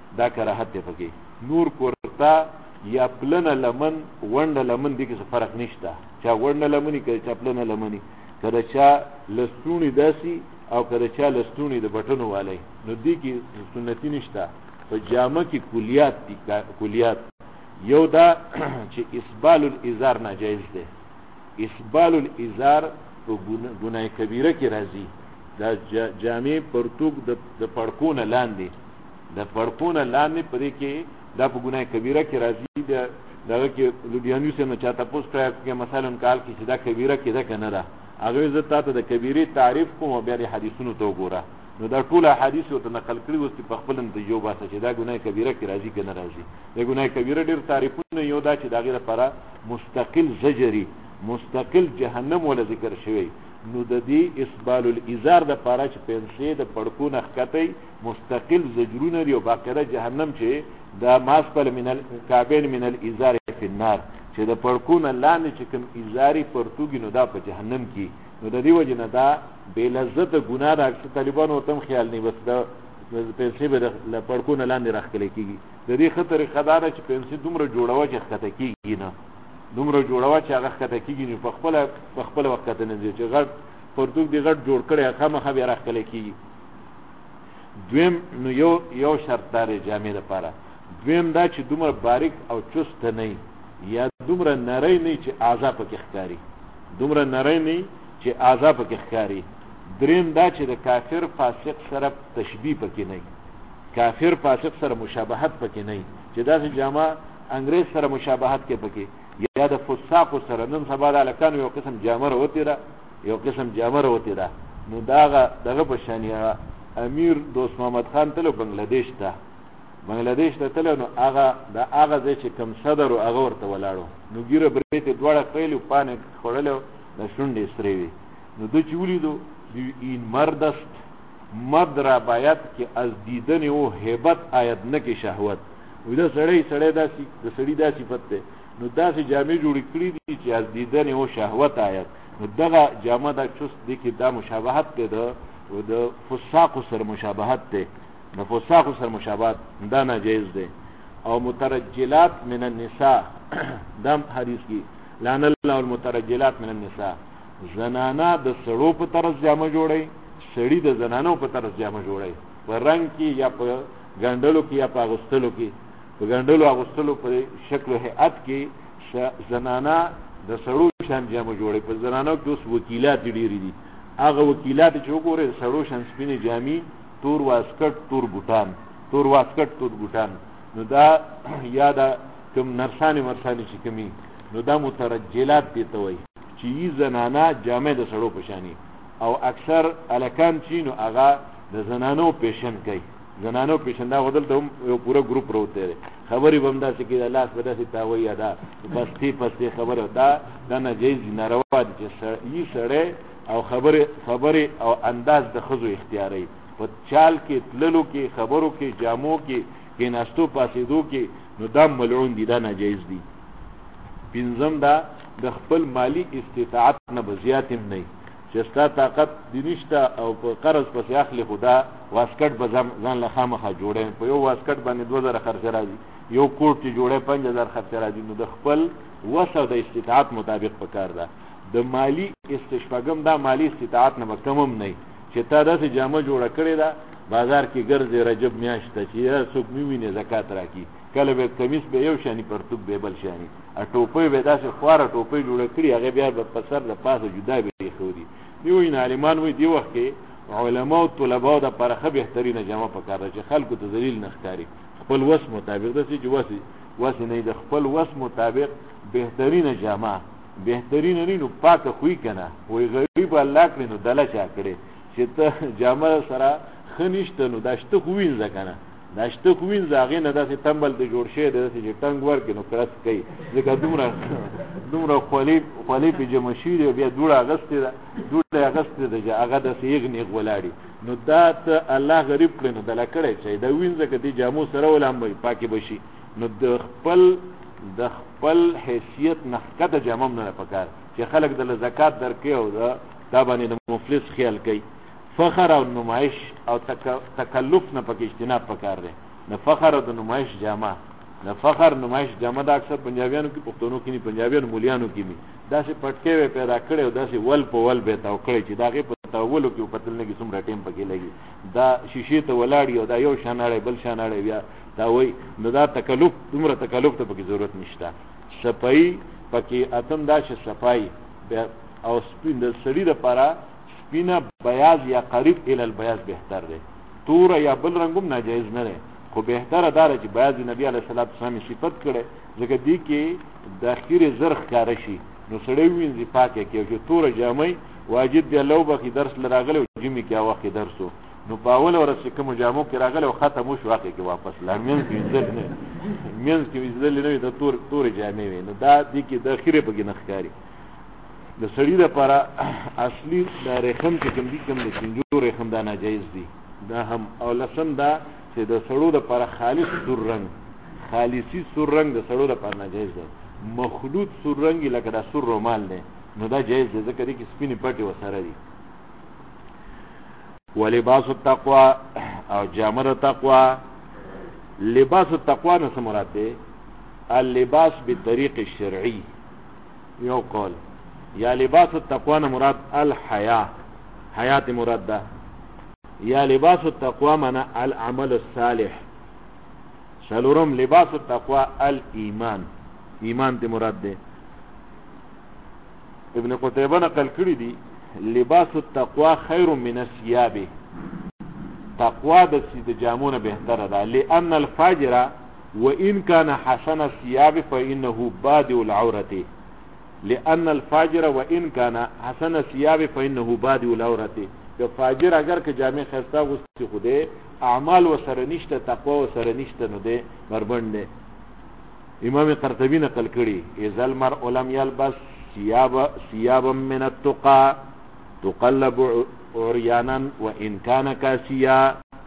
دا کراهت دی پکې. نور کورتا یا پلنه لمن ونډه لمن دي کې فرق نشته، چا ونډه لمنی که چا پلنه لمنی، کله چا لستونی داسي او کله چا لستونی د بټنو والی، نو دې کې سنتي نشته. په جامه کې کلیات دي، کلیات. یو دا چې اسبال الازار ناجایز دی. اسبال الازار په ګناه کبیره کې راځي. دا جامې پرتوګ د پړکونه لاندې، د پړکونه لاندې پرې کې دا په ګناه کبیره کې راځي. دغه کې لودیانیو سره نه چاته پوس کړی کې مثلا کال کې چې دا کبیره کې ده که نه ده، هغه زه تاسو د کبیره تعریف کوم او بیا د حدیثونو ته وګوره. نو دا ټول احادیث ورته نقل کړي اوس په خپل نتیجو باسه چې دا ګناه کبیره کې راځي که نه راځي. د ګناه کبیره ډېر تعریفونه، یو دا چې د هغې لپاره مستقل زجري، مستقل جهنم ولا ذکر شوی. نو د دې اسبال الازار د پاره چې پنسې د پړکونه ښکتی مستقل زجرونه دي او باقاعده جهنم چې دا ماسپل من الکعبین من الازار فی النار، چې د پړکونه لاندې چې کوم ازاري پرتوګي نو دا په جهنم کې. نو د دې وجه نه دا بې لذته ګناه ده. اکثر طالبانو ورته هم خیال نه، بس دا پنسې به د پړکونه لاندې راښکلی کېږي. د دې ښه طریقه دا ده چې پنسې دومره جوړوه چې ښکته کېږي نه، دومره جوړوه چې هغه ښکته کېږي نو په خپله وخته نه ځي، چې غټ پرتوګ دې غټ جوړ کړی خامخا بیا راښکلی کېږي. دویم نو یو شرط دا دی جامې دپاره. دویم دا چې دومره باریک او چسته نه یا دومره نری نه چې اعضا پکې ښکاري، دومره نری نه چې اعضا پکې ښکاري. دریم دا چې د کافر فاسق سره تشبیه پکې نه، کافر فاسق سره مشابهت پکې نه، چې داسې جامه انګریز سره مشابهت کې پکې، یا د فساقو سره. نن سبا د هلکانو یو قسم جامه راوتې ده، یو قسم جامه راوتې ده. نو دغه په شان امیر دوست محمد خان تلو بنگلادیش ته تلو، نو هغه ځای چې کم صدر و هغه ورته ولاړو، نو ګیره برېتې دواړه خیلو پانې خوړلو د شونډې سرې وي. نو ده چې ولیدو این مرد است مرد را باید که از دیدن او هیبت آید نه که شهوت. وی دا سړی داسې د سړي دا صفت دی. نو داسې جامې جوړې کړي دي چې از دیدن او شهوت آید. نو دغه جامه دا چست دی کې دا مشابهت دی د فساقو سره مشابهت دی، د فساقو سره مشابهت دا ناجایز دی. او مترجلات من النساء دم حدیث کی لعن الله المترجلات من النساء، زنانا د سړو په طرز جامه جوړي، سړی د زنانو په طرز جامه جوړي، په رنگ کې یا په ګنډلو کې یا په اغوستلو کې. په ګنډلو اغوستلو په شکل و هیئت کې زنانا د سړو شان جامه جوړي. په زنانو کې اوس وکیلات ډېری دي، هغه وکیلات چې وګورئ سړو شان سپینې جامې، تور واسکټ تور بوټان. نو دا یا دا کوم نرسانې چې کمی، نو دا مترجلات دي ته وایي چې یي زنانا جامې د سړو په شاني. او اکثر الکان چې نو هغه د زنانو پیشن کوي، زنانو پیشن دا ودل ته یو پوره ګروپ راوته دی، خبرې به هم داسې کې د لاس به داسې تاوی یا دا پستې خبره دا ناجایز دي، ناروا دي چې یي سړی او خبرې او انداز د ښځو اختیاري په چال کې، تللو کې، خبرو کې، جامو کې، کېناستو پاسېدو کې، نو دا ملعون دي، دا ناجایز دي. پنځم دا د خپل مالی استطاعت نه به زیات هم نه، چې ستا طاقت دې نشته او په قرض پسې اخلي، خو دا واسکټ به ځان له خامخا جوړی، په یو واسکټ باندې 2000 خرچه راځي، یو کوټ چې جوړی 5000 خرچه راځي. نو د خپل وس او د استطاعت مطابق پکار ده. د مالی استشفاقم دا مالی استطاعت نه به کم هم نه، چې تا داسې جامه جوړه کړې ده بازار کې ګرځې رجب میاشت ته چې څوک مې ویني زکات راکړي، کله به کمیس به یو شانی پرتوک به بل شانی، ټوپۍ به داسې خواره ټوپۍ جوړه کړي، هغه بیا به په سر د پاسه جدا به ایښودي. دی وایي عالمان وایي دی وخت کې علما او طلباو د پاره ښه بهترینه جامه پکار ده چې خلکو ته ذلیل نه ښکاري، خپل وس مطابق داسې چې وس نه د خپل وس مطابق بهترینه جامه، بهترینه نه نو پاکه خوې کنه، وایي غریب الله کړي نو دله چا کړي چې ته جامه سره ښه نشته نو دا شته خو وینځه که نه، دا شته خو وینځه، هغې نه داسې تمبل ته جوړ شوی دی داسې چې ټنګ ورکړي نو کرس کوي، ځکه دومره خولۍ پې جمع شوي دي، بیا دوړه اغوستې ده چې هغه داسې یغ نیغ ولاړي. نو دا ته الله غریب کړی نو دله کړی شي، دا وینځه که دې جامو سره ولام پاکې به شي. نو د خپل حیثیت نه ښکته جامه هم نه پکار چې خلک دله زکات درکوي او دا باندې د مفلس خیال کوي. فخر او نمایش او تکلف نه پکې اجتناب پکار دی. نه فخر د نمایش جامه نه فخر نمایش جامه دا اکثر پنجابیانو کې پښتنو کې نه پنجابیانو مولیانو کې می داسې پټکې پیدا کړي او داسې ول په ول به تاو کړي چې دا غي په تاولو کې په تل نه کې څومره ټیم پکې لګي دا شیشې ته ولاړ یو دا یو شاناړي بل شاناړي بیا دا وای نو دا تکلف دومره تکلف ته پکې ضرورت نشته صفائی پکې اتم دا چې صفائی او سپین د سړي د پاره سپینه بیاض یا قریب ال البیاض بهتر دی تور یا بل رنگم ناجایز نه دی خو بهتره دار چې بیاض نبی علیه الصلاۃ والسلام صفت کړي ځکه دی کې د اخیر زرخ کار شي نو سړی وینځي پاکه کې چې تور جامې واجب دی لو به درس لراغله جمی کې واخې درسو نو په اول ورځ کوم جامو کې راغله او ختم وشو واقع کې واپس لارمن کې ځل نه مینځ کې ځل نه د تور جامې وي نو دا دی کې د اخیره په کې نخکاری د سړی لپاره اصلي د رحم چې کوم دي کوم د سنجو رحم دا ناجایز دي دا هم او لسم دا چې د سړو لپاره خالص سور رنگ خالصي سور رنگ د سړو لپاره ناجایز دی مخلوط سور رنگ لکه دا سور رومال دی نو دا جایز دی ځکه چې سپینې پټي وسره دي ولباس التقوى او جامه التقوى لباس التقوى نه څه مراد دی اللباس بالطريق الشرعي یو قول یا لباس التقوى نه مراد الحیا حیات مراد ده یا لباس التقوى معنا العمل الصالح شلورم لباس التقوى الایمان ایمان ته مراد ده ابن قتيبه نقل کړی دی لباس التقوى خير من الثياب تقوى د جامونه بهتره ده لان الفاجر وان كان حسن الثياب فانه بادئ العوره لان الفاجر وان كان حسن الثياب فانه بادئ العوره که فاجر اگر که جامع خسته غوستي خوده اعمال وسره نشته تقوا وسره نشته نو ده بربند ده امام قرطبي نقل کړي اذا المرء لم يلبس ثيابا من التقى تقلب عريانا وان كان كاسيا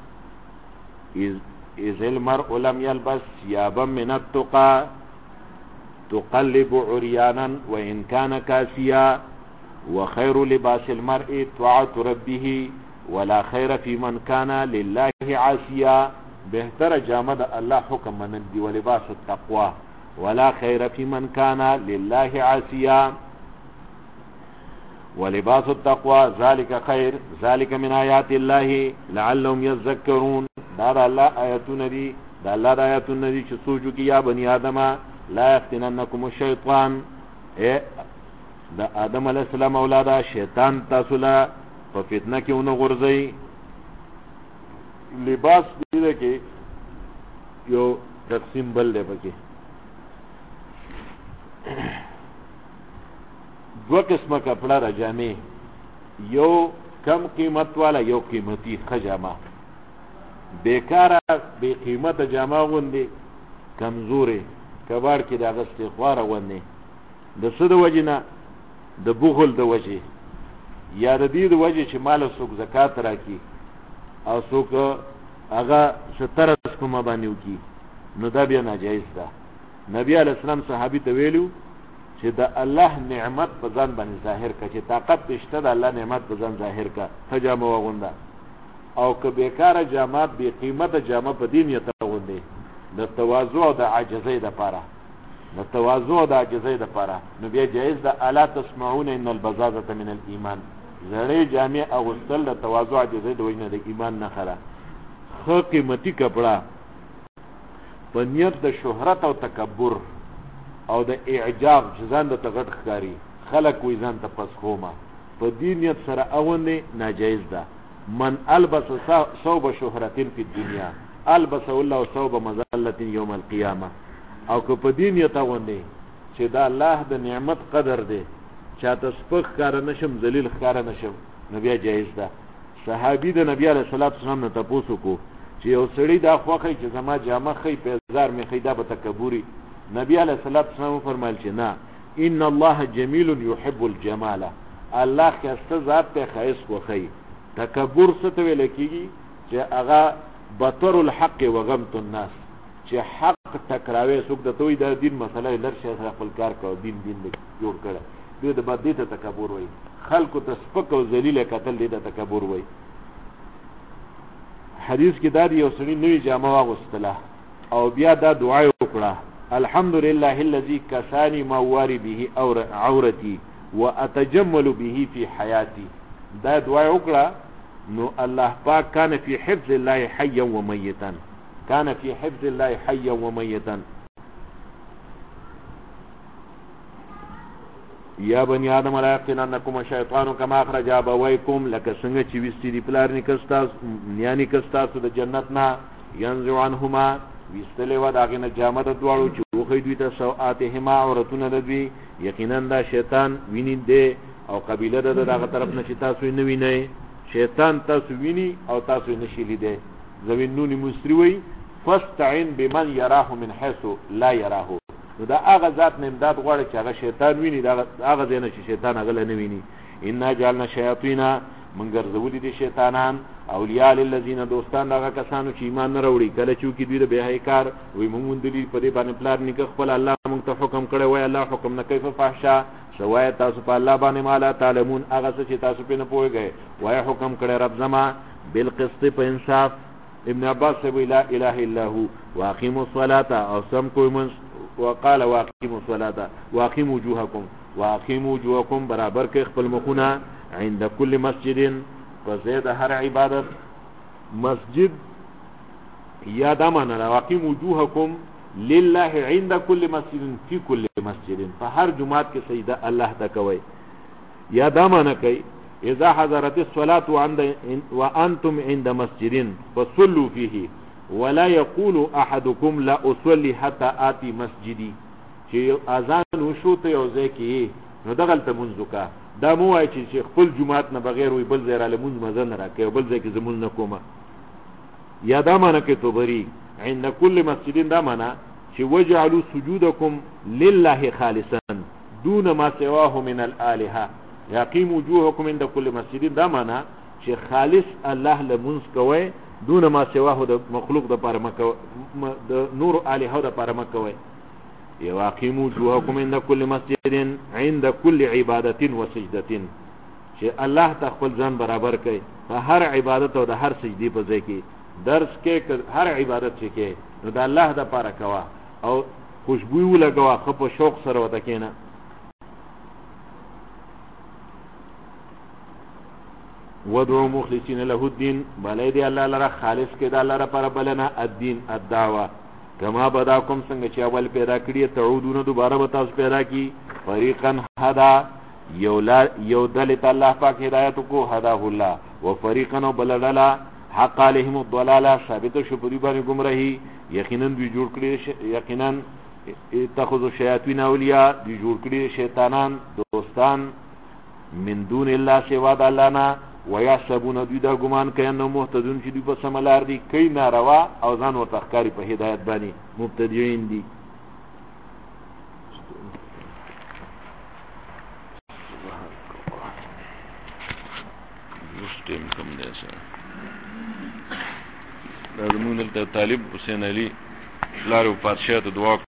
اذا المرء لم يلبس ثيابا من التقى تقلب عريانا وان كان كاسيا وخير لباس المرء طاعة ربه ولا خير في من كان لله عاصيا بهتر جامد الله حكم من دي ولباس التقوى ولا خير في من كان لله عاصيا ولباس التقوى ذلك خير ذلك من آيات الله لعلهم يذكرون دا الله آياتنا دي دا الله آياتنا دي چې سوچو کې یا بني آدم لا يفتننكم الشيطان دا آدم علیہ السلام اولادا شیطان تاسو لا په فتنه کې ونه غورځي لباس دې کې یو تقسیم بل دی پکې دو قسمه کپڑا را جامې یو کم قیمت والا یو قیمتي خجامه بیکاره بی قیمت جامه غوندي کمزوري کبار کې د اغستې خواره غوندي د څه د وجنه د بخل د وجه یا د دې د وجه چې مال څوک زکات راکړي او څوک هغه ستر په مبانی وکي نو دا بیا ناجایز ده نبی علیہ السلام صحابي ته ویلو چې د الله نعمت په ځان باندې ظاهر کا چې طاقت نشته د الله نعمت په ځان ظاهر کا تجامه وغوندا او که بیکاره جامات بی قیمت جامه په دین یته وغوندي د تواضع او د عاجزۍ لپاره د تواضع او د عاجزۍ لپاره نو بیا جایز ده الا تسمعون ان البزازه من الايمان زړې جامع اغوستل د تواضع عاجزۍ د وجنه د ایمان نه خره خو قیمتي کپڑا په نیت د شهرت او تکبر او د اعجاب ځان د تغټ ښکاری خلق وې ځان ته پسخومه په دې نیت سره اونه ناجایز ده من البس ثوب شهرت فی الدنيا البس الله ثوب مذلت یوم القیامه او که په دې نیت اونه چې دا الله د نعمت قدر دی چاته سپک کار نشم ذلیل کار نشم نو بیا جایز ده صحابي د نبی علیہ الصلوۃ والسلام نه تاسو کو چې یو سړی دا خوخی چې زما جامه خې په هزار می خې دا به تکبوري نبی علیہ الصلوۃ والسلام فرمایل چې نه ان الله جمیل يحب الجمال الله خسته ذات ته خیس خوخی تکبر څه ته ویل کیږي چې هغه بطر الحق وغمت الناس چې حق تکراوي څوک د توي د دین مسله لرشه خپل کار کو دین جوړ کړي دې د بد دې ته تکبر وای خلکو ته سپک او ذلیل قتل دې ته تکبر وای حدیث کې دا دی یو سړي نوې جامه واغوستله او بیا دا دعا وکړه الحمدلله الذي كساني ما واري به عورتي واتجمل به في حياتي. دا دعا وکړه نو الله پاک کان فی حفظ الله حیا ومیتا، کان فی حفظ الله حیا ومیتا. یا بنی آدم لا یفتننکم الشیطان کما اخرج ابویکم، لکه څنګه چې وستی دی پلار نیانی کستاسو د جنت نه، ینزع عنهما ویستلې و داغه نه جامه د دواړو چې وخی دوی ته سوءاتهما عورتونه د دوی، یقینا دا شیطان ویني دی او قبیله ده دغه طرف نه چې تاسو نه وینئ، شیطان تاسو ویني او تاسو نشي لیدئ. زوینونی مصری وی فاستعن بمن يراه من حيث لا يراه، نو دا هغه ذات نه امداد غواړي چې هغه شیطان ویني، دا هغه ځای نه چې شیطان هغه نه ویني. ان جعلنا شیاطین من ګرځولي دي شیطانان اولیاء للذین، دوستان هغه کسانو چې ایمان نه وروړي، کله چې کی دوی د بهای کار وي مونږ دلی په دې باندې پلان نک خپل الله مونږ ته حکم کړی وای، الله حکم نه کیف فحشا سوای تاسو په الله باندې مالا تعلمون، هغه څه چې تاسو په نه پوهیږئ، وای حکم کړی رب زما بالقسط په انصاف. ابن عباس وی لا اله الا هو واقیموا الصلاه او سم کوی من، وقال واقیموا الصلاه واقیموا وجوهکم، واقیموا وجوهکم برابر کې خپل مخونه عند كل مسجد، فزید هر عبادت مسجد یا دمانه واقیموا وجوهکم لله عند كل مسجد في كل مسجد، فهر جمعات کې سجده الله ته کوي. یا دمانه کوي اذا حضرت الصلاه وانتم عند مسجد فصلوا فيه ولا يقول احدكم لا اصلي حتى اتي مسجدي، چې اذان وشو ته یو ځای کې نو دغلته منځ کا، دا مو وای چې خپل جمعات نه بغیر وي بل ځای را لمونځ مزه نه راکې بل ځای کې زمون نه کومه. یا دا معنی کې توبري عند كل مسجد، دا معنی چې وجعلوا سجودكم لله خالصا دون ما سواه من الالهه، يقيم وجوهكم عند كل مسجد، دا معنی چې خالص الله لمونځ کوي دون ما سواه د مخلوق د پاره مکو د نور الهه د پاره مکوي. يقيم وجوهكم عند كل مسجد عند كل عباده وسجده، چې الله تخپل ځان برابر کوي په هر عبادت او د هر سجدي په ځای کې، درس کې هر عبادت چې کې نو د الله د پاره کوا او خوشبو لګوا خو په شوق سره وته کېنه. ودعو مخلصین له الدین، بلای دی الله لره خالص کې د الله لپاره بلنه الدین الدعوه کما بداکم، څنګه چې اول پیدا کړی تعودون دوباره به تاسو پیدا کی. فریقا هدا یو دلت الله پاک هدایت کو هداه الله، وفریقا بلدلا حق علیهم الضلاله ثابت شو په دې باندې گمراهی. یقینا دوی جوړ کړی، یقینا اتخذوا الشیاطین اولیاء، دوی جوړ کړی شیطانان دوستان من دون الله سوا د الله نه، ويحسبون دوی دا ګمان کوي نو مهتدون چې دوی په سم لار دي، کوي ناروا او ځان ورته ښکاري په هدایت باندې مبتدعين دي. ټیم کم دی سره دا زمونږ دلته طالب حسین علي لارو پادشاه ته دعا